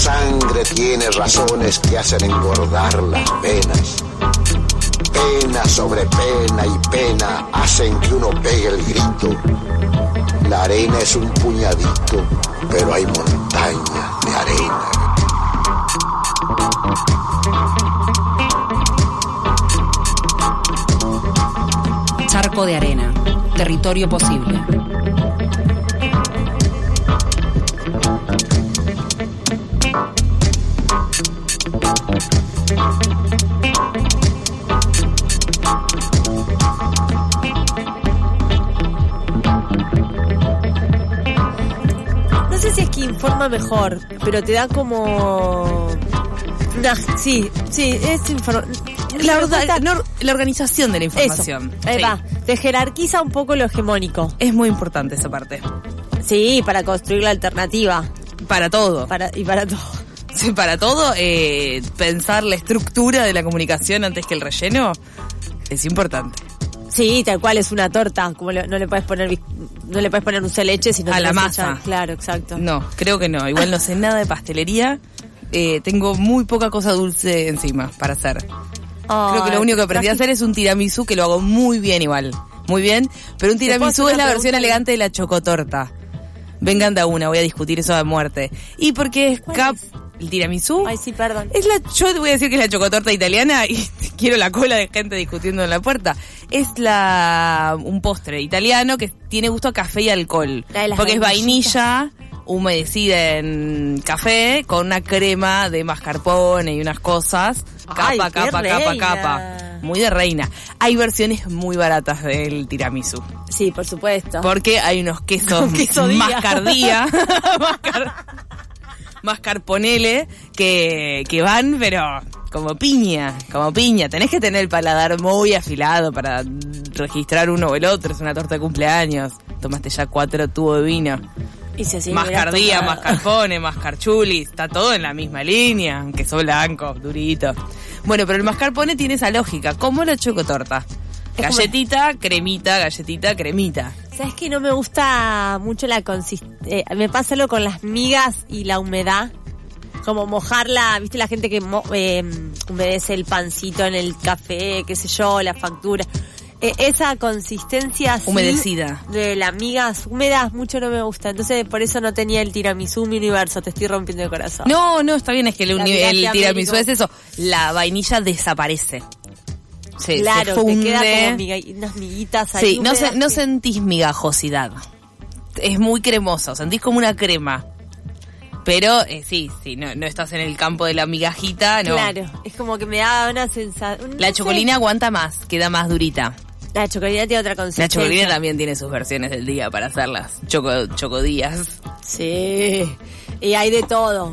sangre tiene razones que hacen engordar las venas. Pena sobre pena y pena hacen que uno pegue el grito. La arena es un puñadito, pero hay montañas de arena. Charco de arena, territorio posible. No sé si es que informa mejor, pero te da como... Sí, es la organización de la información. Eso, ahí va. Te jerarquiza un poco lo hegemónico. Es muy importante esa parte. Sí, para construir la alternativa. Para todo. Para todo. Sí, para todo, pensar la estructura de la comunicación antes que el relleno es importante. Sí, tal cual, es una torta. Como no le puedes poner dulce de leche, sino a la masa. Claro, exacto. No, creo que no. Igual no sé nada de pastelería. Tengo muy poca cosa dulce encima para hacer. Creo que lo único que aprendí a hacer es un tiramisú, que lo hago muy bien igual. Muy bien. Pero un tiramisú es la versión elegante de la chocotorta. Vengan de una, voy a discutir eso a muerte. Y porque es el tiramisú. Ay, sí, perdón. Yo te voy a decir que es la chocotorta italiana y quiero la cola de gente discutiendo en la puerta. Es un postre italiano que tiene gusto a café y alcohol. Porque es vainilla humedecida en café con una crema de mascarpone y unas cosas. Capa. Muy de reina. Hay versiones muy baratas del tiramisú. Sí, por supuesto. Porque hay unos quesos mascardía. Mascarponele que van, pero como piña. Tenés que tener el paladar muy afilado para registrar uno o el otro. Es una torta de cumpleaños. Tomaste ya 4 tubos de vino. Y si así mascardía, mascarpone, mascarchulis, está todo en la misma línea, queso blanco, durito. Bueno, pero el mascarpone tiene esa lógica, como la chocotorta. Galletita, cremita. ¿Sabes que no me gusta mucho la consistencia? Me pasa algo con las migas y la humedad. Como mojarla, ¿viste? La gente que humedece el pancito en el café, qué sé yo, la factura. Esa consistencia así, humedecida de las migas húmedas mucho no me gusta. Entonces por eso no tenía el tiramisú mi universo. Te estoy rompiendo el corazón. No, está bien, es que el tiramisú es eso. La vainilla desaparece. Se funde. Te queda como unas miguitas ahí. Sí, no sentís migajosidad. Es muy cremoso, sentís como una crema. Pero sí, no estás en el campo de la migajita, no. Claro, es como que me da una sensación. La chocolina aguanta más, queda más durita. La chocolina tiene otra consistencia. La chocolina también tiene sus versiones del día para hacerlas. Chocodías. Sí. Y hay de todo.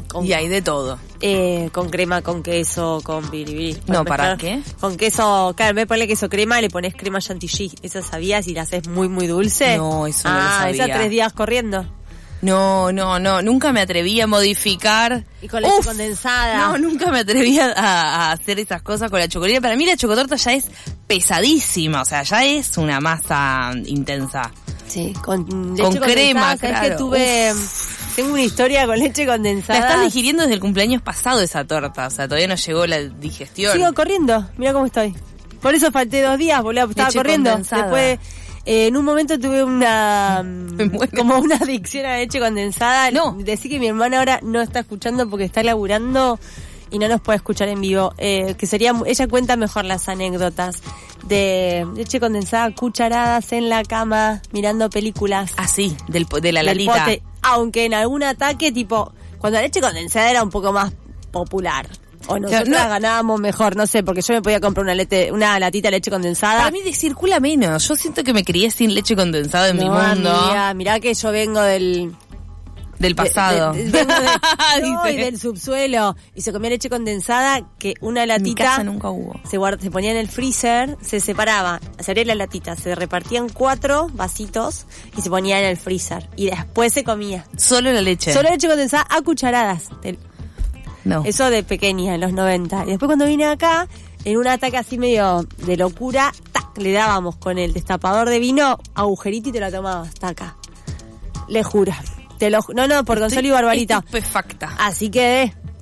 Con crema, con queso, con biribiri. No, ¿para qué? Con queso, claro, en vez de ponerle queso crema, le pones crema chantilly. ¿Eso sabías? Y la haces muy, muy dulce. No, eso no lo sabía. Esa 3 días corriendo. No, nunca me atreví a modificar. Y con leche condensada. No, nunca me atreví a hacer esas cosas con la chocolina. Para mí la chocotorta ya es pesadísima, o sea, ya es una masa intensa. Sí, con leche crema, claro. Que tengo una historia con leche condensada. La estás digiriendo desde el cumpleaños pasado esa torta, o sea, todavía no llegó la digestión. Sigo corriendo, mira cómo estoy. Por eso falté 2 días, boludo, estaba leche corriendo. Condensada. Después... en un momento tuve como una adicción a la leche condensada. No. Decí que mi hermana ahora no está escuchando porque está laburando y no nos puede escuchar en vivo. Ella cuenta mejor las anécdotas de leche condensada, cucharadas en la cama, mirando películas. Ah, sí, de la latita. Pote, aunque en algún ataque, tipo, cuando la leche condensada era un poco más popular. O nosotros ganábamos mejor, no sé, porque yo me podía comprar una latita de leche condensada. Para mí circula menos. Yo siento que me crié sin leche condensada en mi mundo. Mirá que yo vengo del pasado. Vengo y del subsuelo. Y se comía leche condensada, que una latita... En mi casa nunca hubo. Se ponía en el freezer, se separaba, se abría la latita, se repartían 4 vasitos y se ponía en el freezer. Y después se comía. Solo la leche. Solo leche condensada a cucharadas. No. Eso de pequeña, en los 90. Y después cuando vine acá, en un ataque así medio de locura, ¡tac! Le dábamos con el destapador de vino, agujerito y te lo tomabas, taca. Le juro. No, por Gonzalo y Barbarita. Estupefacta. Así quedé.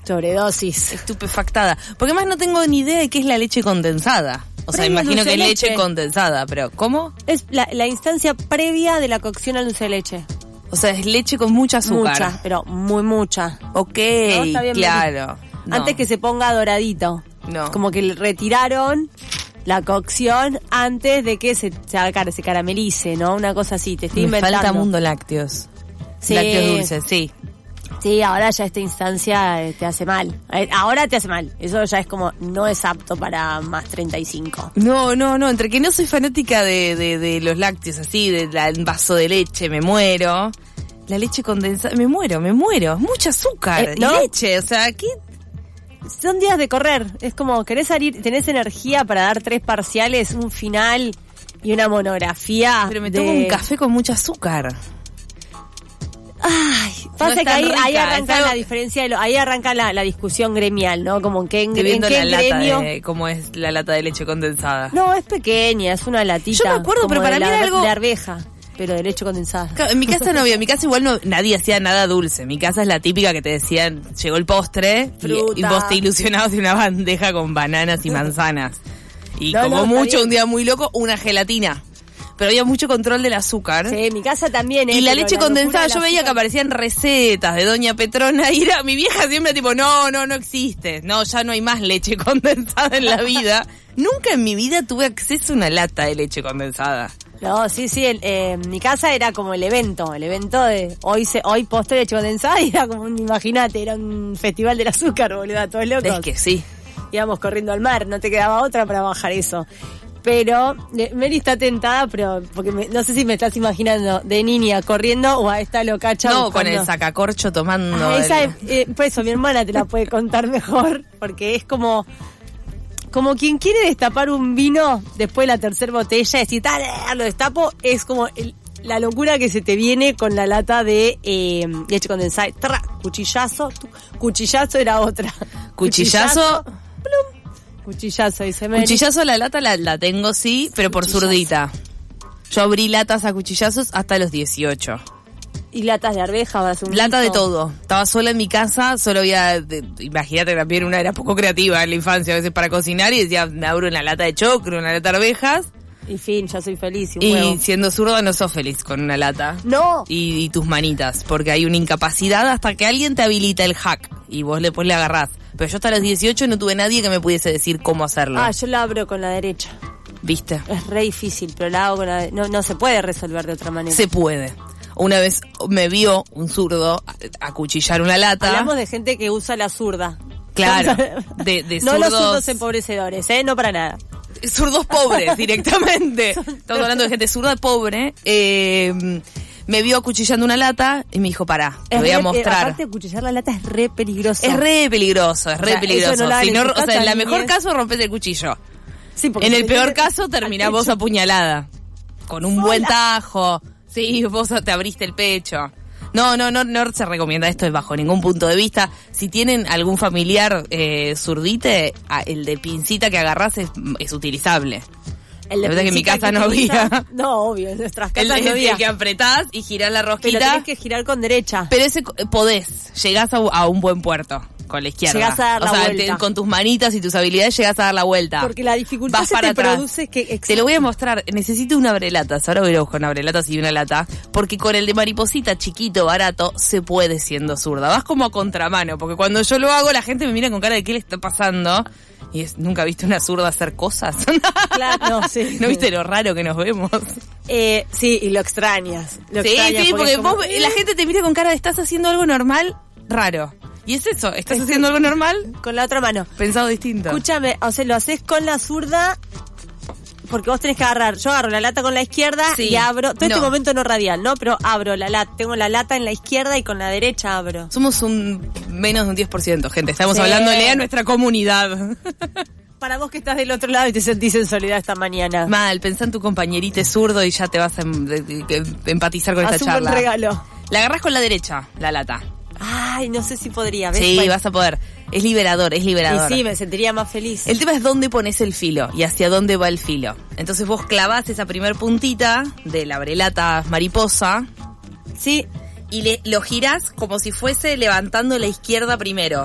Sobredosis. Estupefactada. Porque además no tengo ni idea de qué es la leche condensada. O sea, imagino que es leche condensada, pero ¿cómo? Es la instancia previa de la cocción al dulce de leche. O sea, es leche con mucha azúcar. Mucha, pero muy mucha. Ok, ¿no? Claro. No. Antes que se ponga doradito. No. Como que le retiraron la cocción antes de que se caramelice, ¿no? Una cosa así, te estoy inventando. Falta mundo lácteos. Sí. Lácteos dulces, sí. Sí, ahora ya esta instancia te hace mal. Ahora te hace mal. Eso ya es como, no es apto para más 35. No, entre que no soy fanática de los lácteos así, del vaso de leche, me muero. La leche condensada, me muero. Mucho azúcar ¿no? y leche, o sea, ¿qué? Son días de correr. Es como, querés salir, tenés energía para dar 3 parciales, un final y una monografía. Pero me tomo un café con mucho azúcar. Ay, pasa que ahí arranca la diferencia, ahí arranca la discusión gremial, ¿no? Como que en qué gremio... ¿Cómo es la lata de leche condensada? No, es pequeña, es una latita. Yo me acuerdo, pero para mí era algo... de arveja, pero de leche condensada. En mi casa no había, en mi casa igual nadie hacía nada dulce. En mi casa es la típica que te decían, llegó el postre y vos te ilusionabas de una bandeja con bananas y manzanas. Y mucho, un día muy loco, una gelatina. Pero había mucho control del azúcar. Sí, en mi casa también. Y la leche condensada, yo veía que aparecían recetas de Doña Petrona y mi vieja siempre tipo, no existe. No, ya no hay más leche condensada en la vida. Nunca en mi vida tuve acceso a una lata de leche condensada. No, sí, en mi casa era como el evento de hoy postre de leche condensada y era como imagínate, era un festival del azúcar, boludo, todos locos. Es que sí. Íbamos corriendo al mar, no te quedaba otra para bajar eso. Pero Mary está tentada, pero porque no sé si me estás imaginando de niña corriendo o a esta locacha. No, buscando. Con el sacacorcho tomando. Por eso mi hermana te la puede contar mejor, porque es como quien quiere destapar un vino después de la tercera botella, decir, dale, lo destapo, es como la locura que se te viene con la lata de leche condensada. Cuchillazo era otra. Cuchillazo. Plum. Cuchillazo, dice Mary. Cuchillazo la lata la tengo, sí, pero por zurdita. Yo abrí latas a cuchillazos hasta los 18. ¿Y latas de arveja? Lata de todo. Estaba sola en mi casa, solo había... imagínate que también una era poco creativa en la infancia, a veces para cocinar, y decía, me abro una lata de choclo, una lata de arvejas. Y fin, ya soy feliz. Y siendo zurda no sos feliz con una lata. No. Y tus manitas, porque hay una incapacidad hasta que alguien te habilita el hack y vos después le agarrás. Pero yo hasta los 18 no tuve nadie que me pudiese decir cómo hacerlo. Yo la abro con la derecha. ¿Viste? Es re difícil, pero la hago con la derecha. No se puede resolver de otra manera. Se puede. Una vez me vio un zurdo acuchillar una lata. Hablamos de gente que usa la zurda. Claro. De no zurdos... los zurdos empobrecedores, no para nada. Zurdos pobres, directamente. Estamos hablando de gente zurda pobre. Me vio acuchillando una lata y me dijo, pará, te voy a mostrar. Aparte, acuchillar la lata es re peligroso. Es re peligroso. No si no, o sea, en la mejor caso rompes el cuchillo. Sí, en el peor caso terminás vos apuñalada. Con un buen tajo. Sí, vos te abriste el pecho. No se recomienda esto bajo ningún punto de vista. Si tienen algún familiar zurdite, el de pincita que agarrás es utilizable. La verdad que en mi casa no había. No, obvio, en nuestras casas no había. El que apretás y girás la rosquita. Pero tenés que girar con derecha. Pero ese podés, llegás a un buen puerto con la izquierda. Llegás a dar la vuelta. Con tus manitas y tus habilidades llegás a dar la vuelta. Porque la dificultad vas para atrás. Produce que... Te lo voy a mostrar. Necesito un abrelatas. Ahora voy a ir a buscar un abrelatas y una lata. Porque con el de mariposita chiquito, barato, se puede siendo zurda. Vas como a contramano. Porque cuando yo lo hago, la gente me mira con cara de qué le está pasando. Y ¿nunca viste una zurda hacer cosas? Claro, no, sí. ¿No viste lo raro que nos vemos? Sí, y lo extrañas. Sí, porque vos, la gente te mira con cara de ¿estás haciendo algo normal? Raro. Y es eso, ¿estás haciendo algo normal? Con la otra mano. Pensado distinto. Escúchame, o sea, lo haces con la zurda porque vos tenés que agarrar. Yo agarro la lata con la izquierda y abro. Todo este momento no radial, ¿no? Pero abro la lata. Tengo la lata en la izquierda y con la derecha abro. Somos menos de un 10%, gente. Estamos hablándole a nuestra comunidad. Para vos que estás del otro lado y te sentís en soledad esta mañana. Mal, pensá en tu compañerito zurdo y ya te vas a empatizar con esta charla. Un regalo. La agarrás con la derecha, la lata. Ay, no sé si podría. ¿Ves? Sí, vas a poder. Es liberador. Y sí, me sentiría más feliz. El tema es dónde pones el filo y hacia dónde va el filo. Entonces vos clavás esa primer puntita de la abrelata mariposa. Sí. Y lo girás como si fuese levantando la izquierda primero.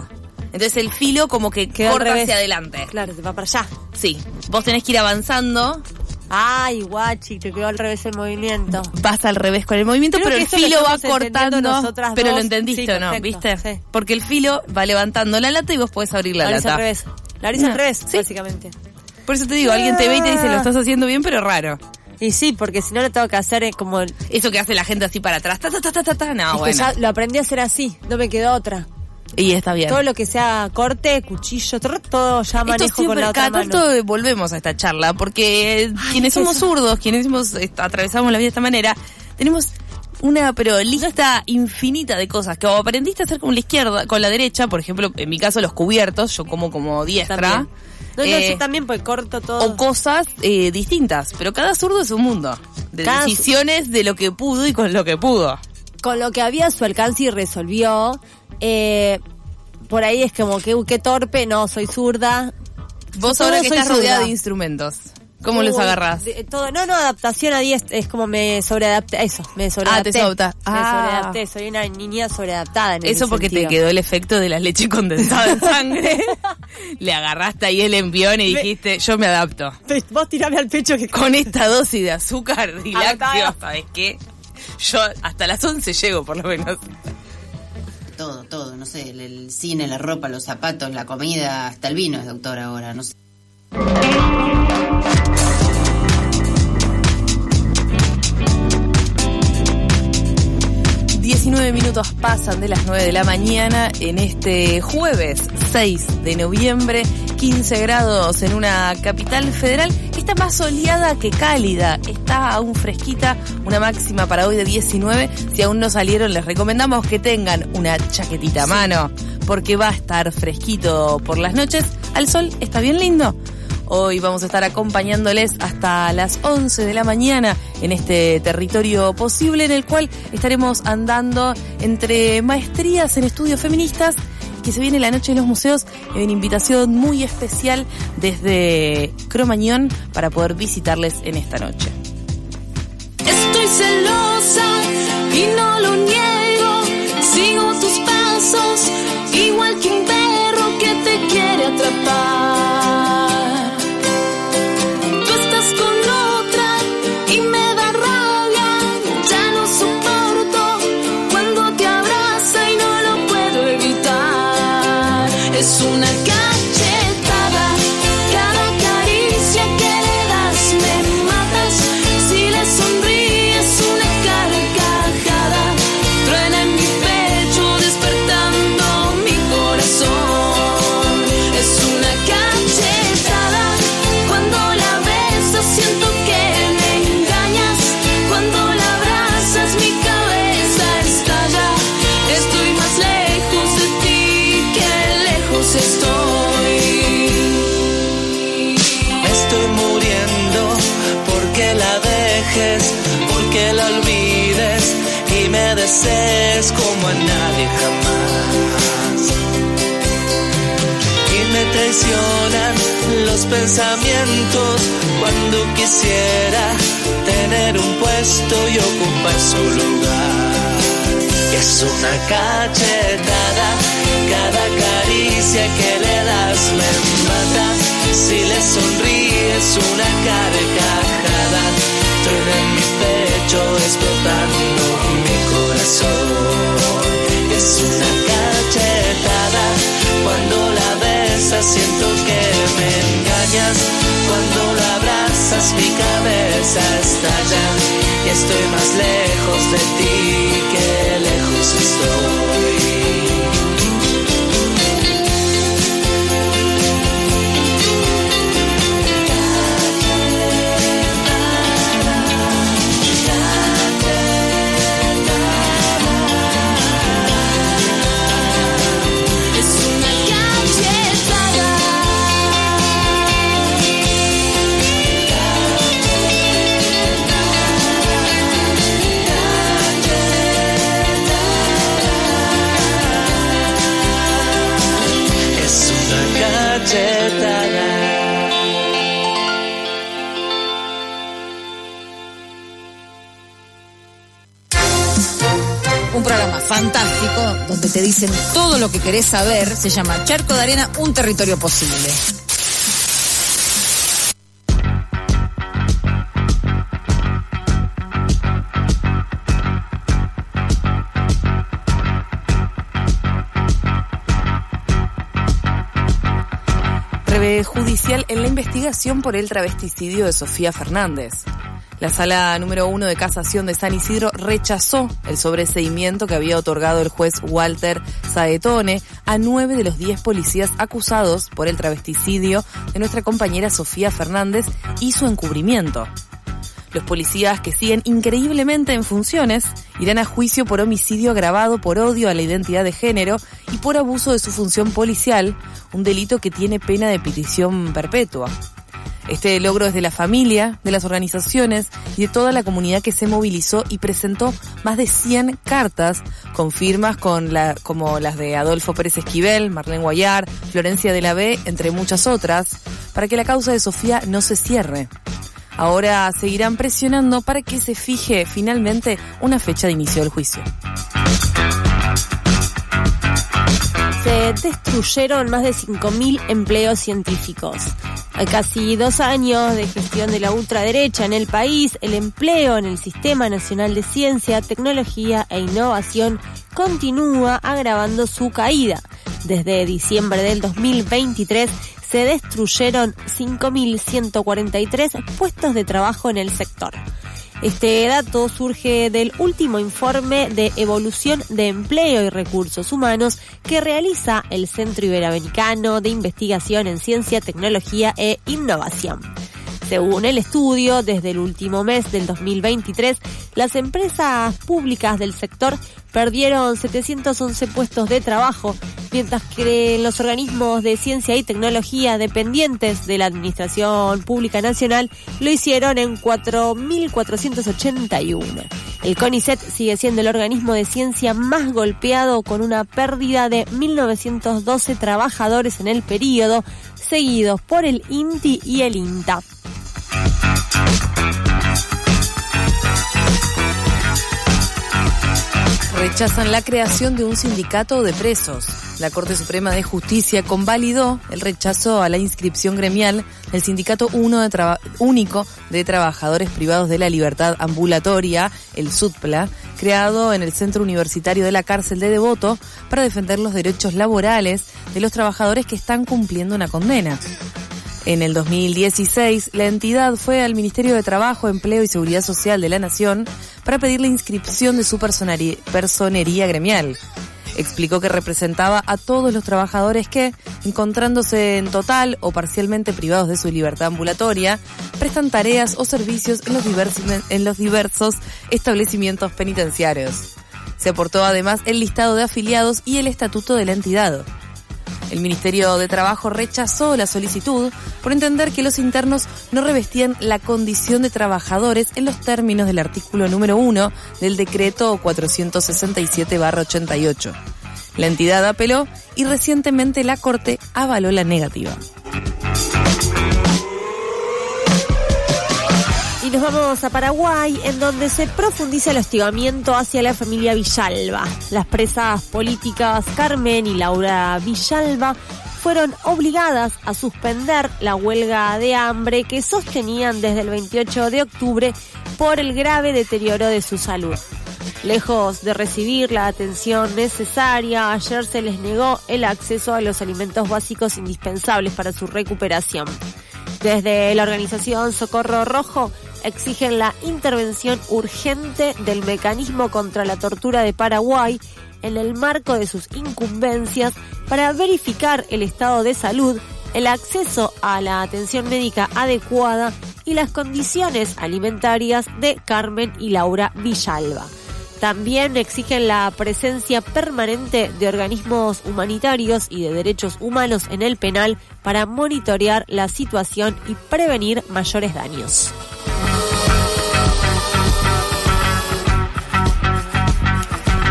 Entonces el filo como que corta hacia adelante. Claro, te va para allá. Sí, vos tenés que ir avanzando. Ay, guachi, te quedó al revés el movimiento. Vas al revés con el movimiento, creo pero el filo va cortando. Pero dos. lo entendiste, sí, ¿o no? perfecto, ¿Viste? Sí. Porque el filo va levantando la lata y vos podés abrir la lata. Al revés. La abrís al revés, sí. básicamente. Por eso te digo, alguien te ve y te dice, lo estás haciendo bien, pero raro. Y sí, porque si no lo tengo que hacer como... Eso que hace la gente así para atrás, no, es bueno. que ya lo aprendí a hacer así, no me quedó otra. Y está bien. Todo lo que sea corte, cuchillo, todo ya manejo con la otra mano. Cada tanto volvemos a esta charla, porque quienes somos zurdos, quienes atravesamos la vida de esta manera, tenemos una lista infinita de cosas que o aprendiste a hacer con la izquierda, con la derecha, por ejemplo, en mi caso los cubiertos, yo como diestra. También. No, yo también pues corto todo. O cosas distintas, pero cada zurdo es un mundo de decisiones de lo que pudo y con lo que pudo. Con lo que había a su alcance y resolvió. Por ahí es como que qué torpe, no, soy zurda. Vos ahora que estás rodeada de instrumentos, ¿cómo los agarrás? Adaptación a 10 es como me sobreadapté, me sobreadapté. Te sobreadaptás. Me sobreadapté, soy una niña sobreadaptada en eso porque sentido. Te quedó el efecto de la leche condensada en sangre. Le agarraste ahí el envión y dijiste, yo me adapto. Vos tirame al pecho que con esta dosis de azúcar y lácteos, ¿sabes qué? Yo hasta las 11 llego, por lo menos. Todo, no sé, el cine, la ropa, los zapatos, la comida, hasta el vino es doctor ahora, no sé. 19 minutos pasan de las 9 de la mañana en este jueves 6 de noviembre, 15 grados en una capital federal que está más soleada que cálida, está aún fresquita, una máxima para hoy de 19. Si aún no salieron, les recomendamos que tengan una chaquetita a mano, porque va a estar fresquito por las noches. Al sol está bien lindo. Hoy vamos a estar acompañándoles hasta las 11 de la mañana en este territorio posible, en el cual estaremos andando entre maestrías en estudios feministas, que se viene la noche de los museos, en una invitación muy especial desde Cromañón para poder visitarles en esta noche. Estoy celosa y no lo niego, sigo tus pasos, igual que un perro que te quiere atrapar. Es una cachetada, cada caricia que le das me matas. Si le sonríes una carcajada, truena en mi pecho despertando mi corazón. Es una cachetada, cuando la besas siento que me engañas. Cuando la abrazas mi cabeza estalla. Estoy más lejos de ti que estoy muriendo porque la dejes, porque la olvides y me desees como a nadie jamás. Y me traicionan los pensamientos cuando quisiera tener un puesto y ocupar su lugar. Es una cachetada, cada caricia que le das me mata. Si le sonríes una carcajada, truena en mi pecho explotando mi corazón. Es una cachetada, cuando la besas siento que me engañas. Cuando la abrazas mi cabeza estalla. Y estoy más lejos de ti que lejos estoy. un programa fantástico donde te dicen todo lo que querés saber. Se llama Charco de Arena, un territorio posible. Breve judicial en la investigación por el travesticidio de Sofía Fernández. La Sala número 1 de Casación de San Isidro rechazó el sobreseimiento que había otorgado el juez Walter Saetone a 9 de los 10 policías acusados por el travesticidio de nuestra compañera Sofía Fernández y su encubrimiento. Los policías, que siguen increíblemente en funciones, irán a juicio por homicidio agravado por odio a la identidad de género y por abuso de su función policial, un delito que tiene pena de prisión perpetua. Este logro es de la familia, de las organizaciones y de toda la comunidad que se movilizó y presentó más de 100 cartas con firmas como las de Adolfo Pérez Esquivel, Marlene Guayar, Florencia de la B, entre muchas otras, para que la causa de Sofía no se cierre. Ahora seguirán presionando para que se fije finalmente una fecha de inicio del juicio. Se destruyeron más de 5.000 empleos científicos. Hay casi 2 años de gestión de la ultraderecha en el país, el empleo en el Sistema Nacional de Ciencia, Tecnología e Innovación continúa agravando su caída. Desde diciembre del 2023 se destruyeron 5.143 puestos de trabajo en el sector. Este dato surge del último informe de evolución de empleo y recursos humanos que realiza el Centro Iberoamericano de Investigación en Ciencia, Tecnología e Innovación. Según el estudio, desde el último mes del 2023, las empresas públicas del sector perdieron 711 puestos de trabajo, mientras que los organismos de ciencia y tecnología dependientes de la Administración Pública Nacional lo hicieron en 4.481. El CONICET sigue siendo el organismo de ciencia más golpeado, con una pérdida de 1.912 trabajadores en el periodo, seguidos por el INTI y el INTA. Rechazan la creación de un sindicato de presos. La Corte Suprema de Justicia convalidó el rechazo a la inscripción gremial del Sindicato Único de Trabajadores Privados de la Libertad Ambulatoria, el SUTPLA, creado en el Centro Universitario de la Cárcel de Devoto para defender los derechos laborales de los trabajadores que están cumpliendo una condena. En el 2016, la entidad fue al Ministerio de Trabajo, Empleo y Seguridad Social de la Nación para pedir la inscripción de su personería gremial. Explicó que representaba a todos los trabajadores que, encontrándose en total o parcialmente privados de su libertad ambulatoria, prestan tareas o servicios en los diversos establecimientos penitenciarios. Se aportó además el listado de afiliados y el estatuto de la entidad. El Ministerio de Trabajo rechazó la solicitud por entender que los internos no revestían la condición de trabajadores en los términos del artículo número 1 del decreto 467/88. La entidad apeló y recientemente la Corte avaló la negativa. Y nos vamos a Paraguay, en donde se profundiza el hostigamiento hacia la familia Villalba. Las presas políticas Carmen y Laura Villalba fueron obligadas a suspender la huelga de hambre que sostenían desde el 28 de octubre por el grave deterioro de su salud. Lejos de recibir la atención necesaria, ayer se les negó el acceso a los alimentos básicos indispensables para su recuperación. Desde la organización Socorro Rojo exigen la intervención urgente del Mecanismo contra la Tortura de Paraguay en el marco de sus incumbencias para verificar el estado de salud, el acceso a la atención médica adecuada y las condiciones alimentarias de Carmen y Laura Villalba. También exigen la presencia permanente de organismos humanitarios y de derechos humanos en el penal para monitorear la situación y prevenir mayores daños.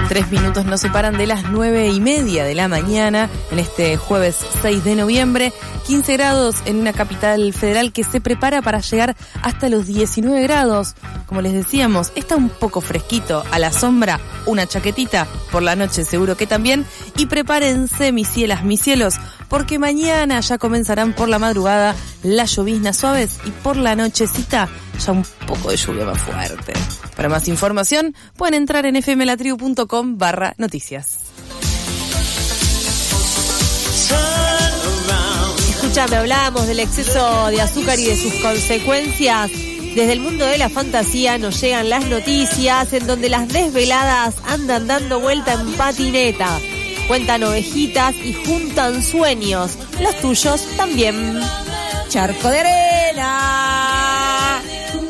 3 minutos nos separan de las 9:30 de la mañana en este jueves 6 de noviembre. 15 grados en una capital federal que se prepara para llegar hasta los 19 grados. Como les decíamos, está un poco fresquito, a la sombra, una chaquetita, por la noche seguro que también. Y prepárense, mis cielas, mis cielos, porque mañana ya comenzarán por la madrugada las lloviznas suaves y por la nochecita ya un poco de lluvia más fuerte. Para más información pueden entrar en fmlatribu.com/noticias. Escuchame, hablábamos del exceso de azúcar y de sus consecuencias. Desde el mundo de la fantasía nos llegan las noticias en donde las desveladas andan dando vuelta en patineta. Cuentan ovejitas y juntan sueños. Los tuyos también. Charco de arena.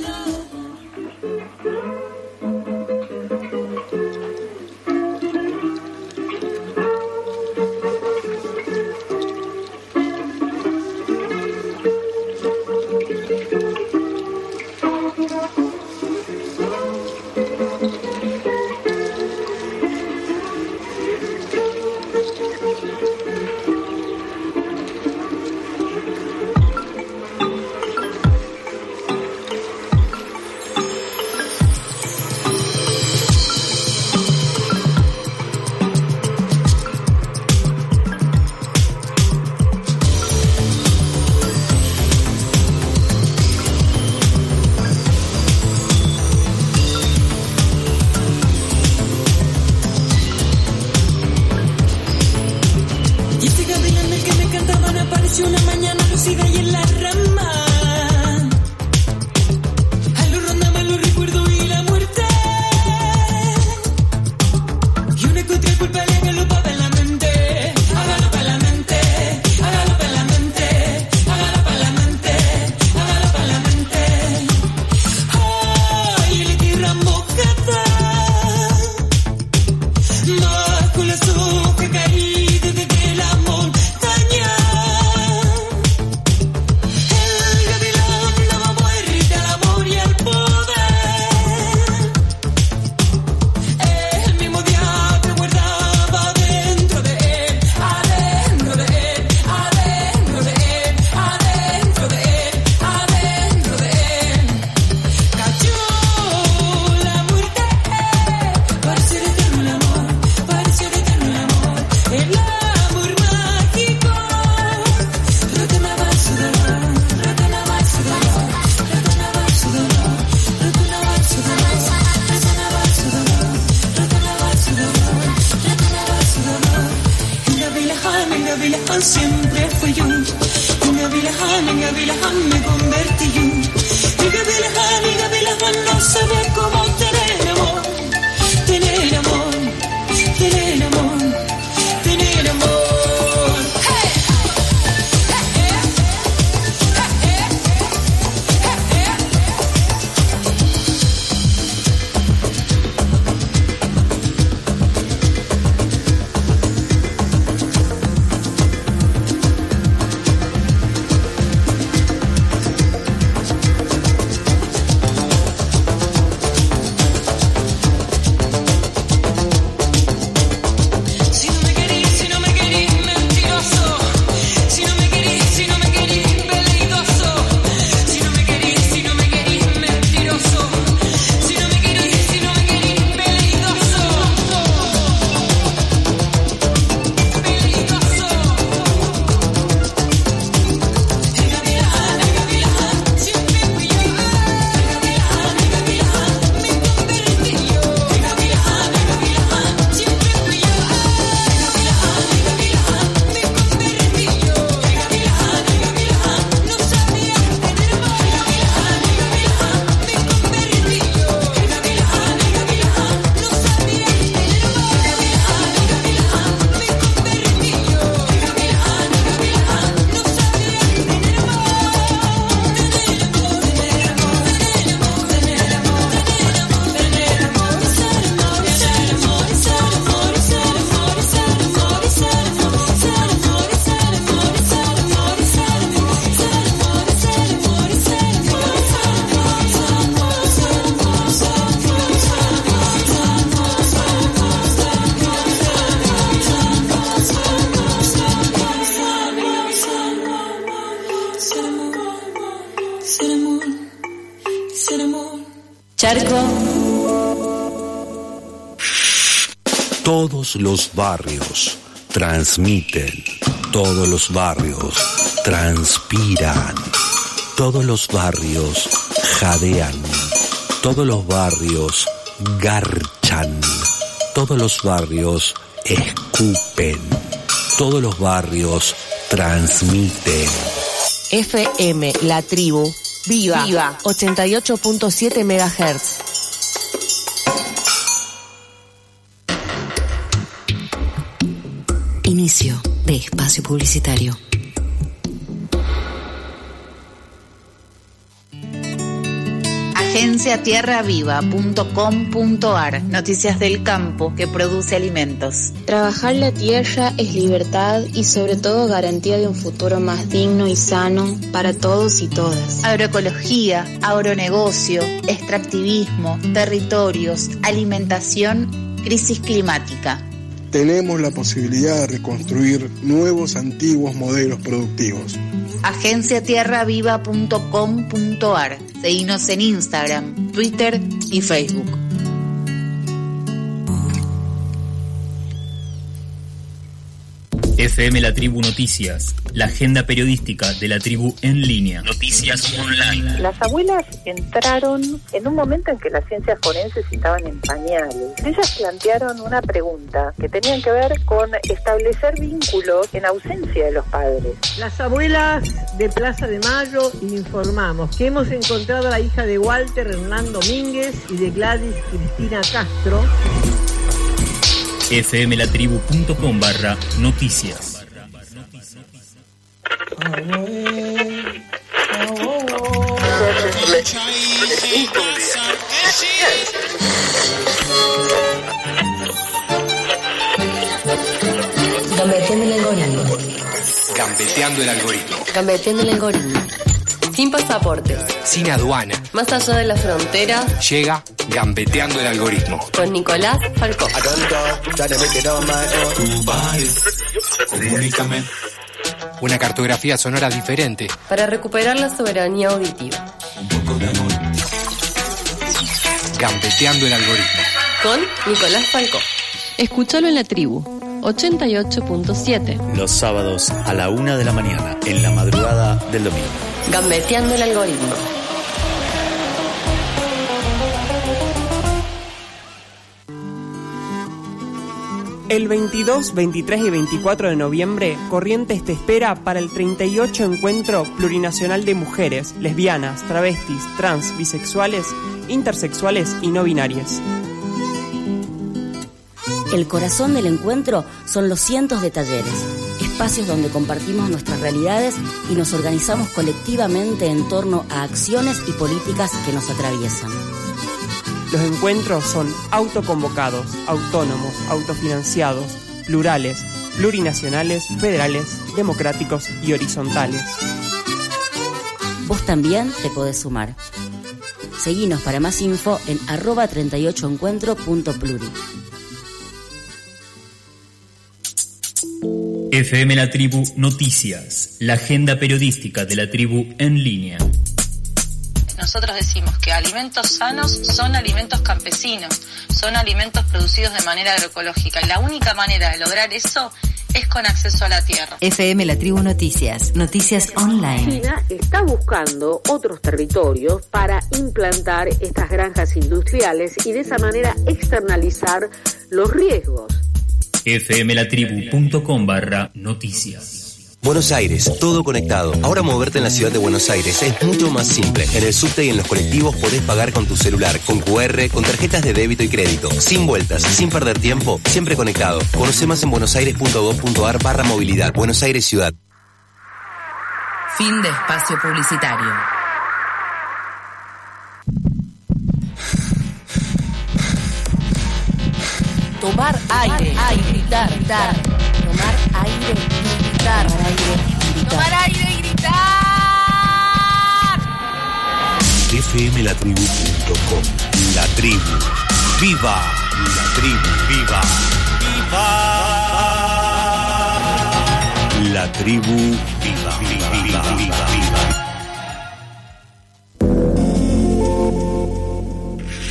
Una mañana lucida y en la rama algo rondaba los recuerdos y la muerte, y una que otra culpa le agalopaba en la mente, agalopa en la mente, agalopa en la mente, agalopa en la mente, agalopa en la mente. Ay, la tierra mojada, bajo las hojas caídas desde la montaña. Siempre fui yo, en Gavilán me convertí yo. En Gavilán no sabe cómo tener amor, tener amor, tener amor, tener amor. Charco. Todos los barrios transmiten, todos los barrios transpiran, todos los barrios jadean, todos los barrios garchan, todos los barrios escupen, todos los barrios transmiten. FM La Tribu. Viva. 88.7 MHz. Inicio de espacio publicitario. agenciatierraviva.com.ar. Noticias del campo que produce alimentos. Trabajar la tierra es libertad y sobre todo garantía de un futuro más digno y sano para todos y todas. Agroecología, agronegocio, extractivismo, territorios, alimentación, crisis climática. Tenemos la posibilidad de reconstruir nuevos antiguos modelos productivos. agenciatierraviva.com.ar. Seguinos en Instagram, Twitter y Facebook. FM La Tribu Noticias, la agenda periodística de la tribu en línea. Noticias online. Las abuelas entraron en un momento en que las ciencias forenses estaban en pañales. Ellas plantearon una pregunta que tenía que ver con establecer vínculos en ausencia de los padres. Las abuelas de Plaza de Mayo informamos que hemos encontrado a la hija de Walter Hernán Domínguez y de Gladys Cristina Castro. fmlatribu.com/noticias. Gambeteando el algoritmo. Gambeteando el algoritmo. Gambeteando el algoritmo. Sin pasaportes. Sin aduana. Más allá de la frontera. Llega Gambeteando el algoritmo. Con Nicolás Falcó. Una cartografía sonora diferente. Para recuperar la soberanía auditiva. Gambeteando el algoritmo. Con Nicolás Falcó. Escúchalo en la tribu. 88.7. Los sábados a la 1 de la mañana, en la madrugada del domingo. Gambeteando el algoritmo. El 22, 23 y 24 de noviembre, Corrientes te espera para el 38 Encuentro Plurinacional de Mujeres, Lesbianas, Travestis, Trans, Bisexuales, Intersexuales y No Binarias. El corazón del encuentro son los cientos de talleres, espacios donde compartimos nuestras realidades y nos organizamos colectivamente en torno a acciones y políticas que nos atraviesan. Los encuentros son autoconvocados, autónomos, autofinanciados, plurales, plurinacionales, federales, democráticos y horizontales. Vos también te podés sumar. Seguinos para más info en @38encuentro.pluri. FM La Tribu Noticias, la agenda periodística de la tribu en línea. Nosotros decimos que alimentos sanos son alimentos campesinos, son alimentos producidos de manera agroecológica y la única manera de lograr eso es con acceso a la tierra. FM La Tribu Noticias, noticias online. China está buscando otros territorios para implantar estas granjas industriales y de esa manera externalizar los riesgos. fmlatribu.com/noticias. Buenos Aires, todo conectado. Ahora moverte en la ciudad de Buenos Aires es mucho más simple. En el subte y en los colectivos podés pagar con tu celular, con QR, con tarjetas de débito y crédito. Sin vueltas, sin perder tiempo, siempre conectado. Conoce más en buenosaires.gov.ar/movilidad. Buenos Aires Ciudad. Fin de espacio publicitario. Tomar aire, gritar. Tomar aire y gritar. Tomar aire y gritar. fmlatribu.com. La tribu. ¡Viva! La tribu, viva. ¡Viva! La tribu, viva, viva, viva, viva, viva.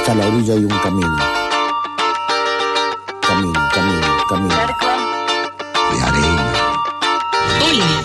Acá a la orilla hay un camino. Camino. De arena. Hola.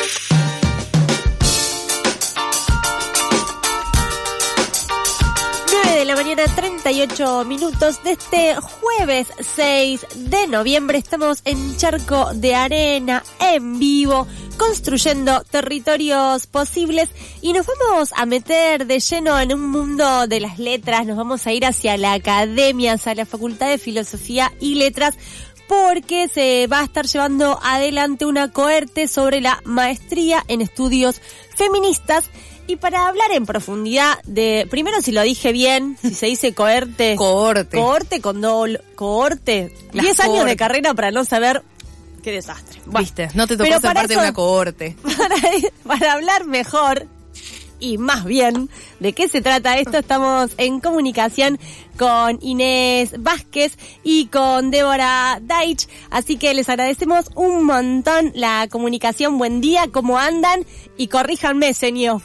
De la mañana, 38 minutos de este jueves 6 de noviembre. Estamos en Charco de Arena, en vivo, construyendo territorios posibles, y nos vamos a meter de lleno en un mundo de las letras. Nos vamos a ir hacia la academia, hacia la Facultad de Filosofía y Letras, porque se va a estar llevando adelante una cohorte sobre la maestría en estudios feministas. Y para hablar en profundidad de, primero si lo dije bien, si se dice cohorte con doble, cohorte, 10 años de carrera para no saber, qué desastre. Bueno, viste, no te tocó ser parte de una cohorte. Para hablar mejor y más bien de qué se trata esto, estamos en comunicación con Inés Vázquez y con Débora Deitch, así que les agradecemos un montón la comunicación. Buen día, ¿cómo andan? Y corríjanme, señor.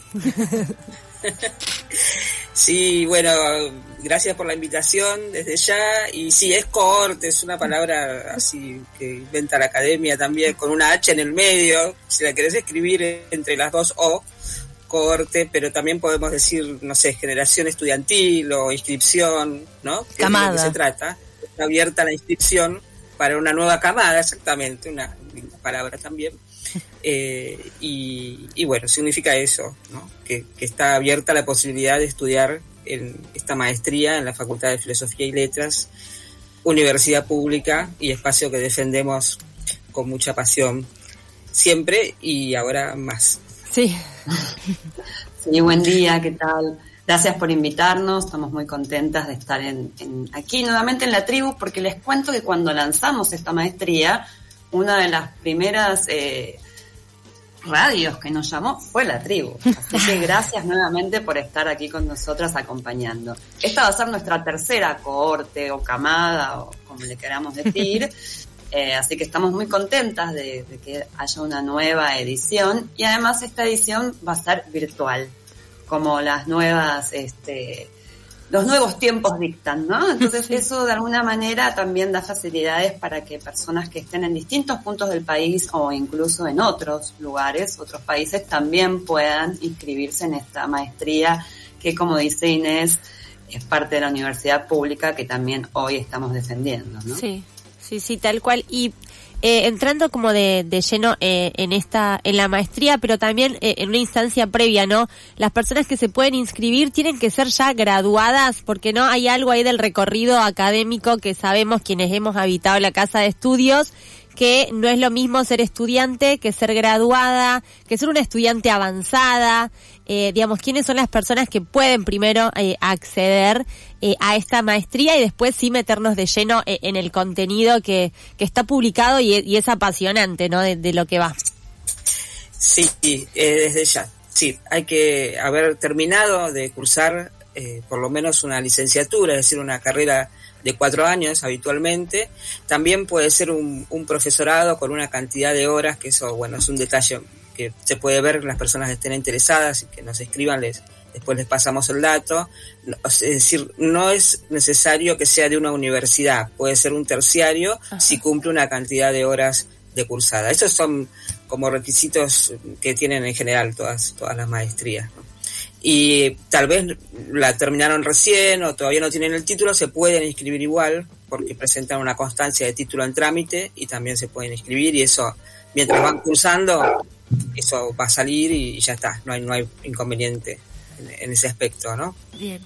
Sí, bueno, gracias por la invitación desde ya. Y sí, es cohorte, es una palabra así que inventa la academia también, con una H en el medio, si la querés escribir entre las dos O, cohorte, pero también podemos decir, no sé, generación estudiantil o inscripción, ¿no? Que camada. Es de lo que se trata. Está abierta la inscripción para una nueva camada, exactamente, una linda palabra también. Y bueno, significa eso, ¿no? Que está abierta la posibilidad de estudiar en esta maestría en la Facultad de Filosofía y Letras, universidad pública y espacio que defendemos con mucha pasión siempre y ahora más. Sí. Sí, buen día, ¿qué tal? Gracias por invitarnos, estamos muy contentas de estar aquí nuevamente en la tribu, porque les cuento que cuando lanzamos esta maestría, una de las primeras radios que nos llamó fue la tribu. Así que gracias nuevamente por estar aquí con nosotras acompañando. Esta va a ser nuestra tercera cohorte o camada, o como le queramos decir. Así que estamos muy contentas de que haya una nueva edición, y además esta edición va a ser virtual, como las nuevas, los nuevos tiempos dictan, ¿no? Entonces eso de alguna manera también da facilidades para que personas que estén en distintos puntos del país o incluso en otros lugares, otros países, también puedan inscribirse en esta maestría que, como dice Inés, es parte de la universidad pública que también hoy estamos defendiendo, ¿no? Sí, tal cual. Y entrando como de lleno en la maestría, pero también en una instancia previa, ¿no? Las personas que se pueden inscribir tienen que ser ya graduadas, porque no hay algo ahí del recorrido académico que sabemos quienes hemos habitado la casa de estudios, que no es lo mismo ser estudiante que ser graduada, que ser una estudiante avanzada. Digamos, ¿quiénes son las personas que pueden primero acceder a esta maestría y después sí meternos de lleno en el contenido que está publicado y es apasionante, ¿no? De lo que va. Sí, desde ya. Sí, hay que haber terminado de cursar por lo menos una licenciatura, es decir, una carrera de 4 años habitualmente. También puede ser un profesorado con una cantidad de horas, que eso, bueno, es un detalle que se puede ver, las personas que estén interesadas y que nos escriban, después les pasamos el dato. Es decir, no es necesario que sea de una universidad, puede ser un terciario. Ajá. Si cumple una cantidad de horas de cursada. Esos son como requisitos que tienen en general todas las maestrías, ¿no? Y tal vez la terminaron recién o todavía no tienen el título, se pueden inscribir igual, porque presentan una constancia de título en trámite y también se pueden inscribir, y eso, mientras van cursando, eso va a salir y ya está, no hay inconveniente en ese aspecto, ¿no? Bien.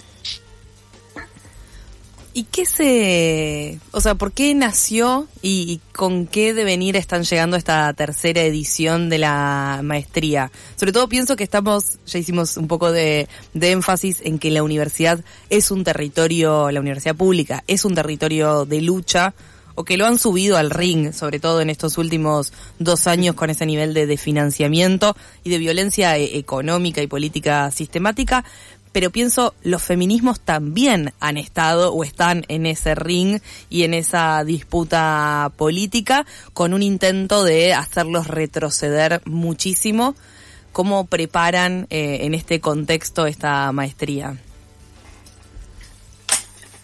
¿Y por qué nació y con qué devenir están llegando a esta tercera edición de la maestría? Sobre todo pienso que ya hicimos un poco de énfasis en que la universidad la universidad pública es un territorio de lucha, o que lo han subido al ring, sobre todo en estos últimos 2 años, con ese nivel de financiamiento y de violencia económica y política sistemática. Pero pienso, los feminismos también han estado o están en ese ring y en esa disputa política, con un intento de hacerlos retroceder muchísimo. ¿Cómo preparan en este contexto esta maestría?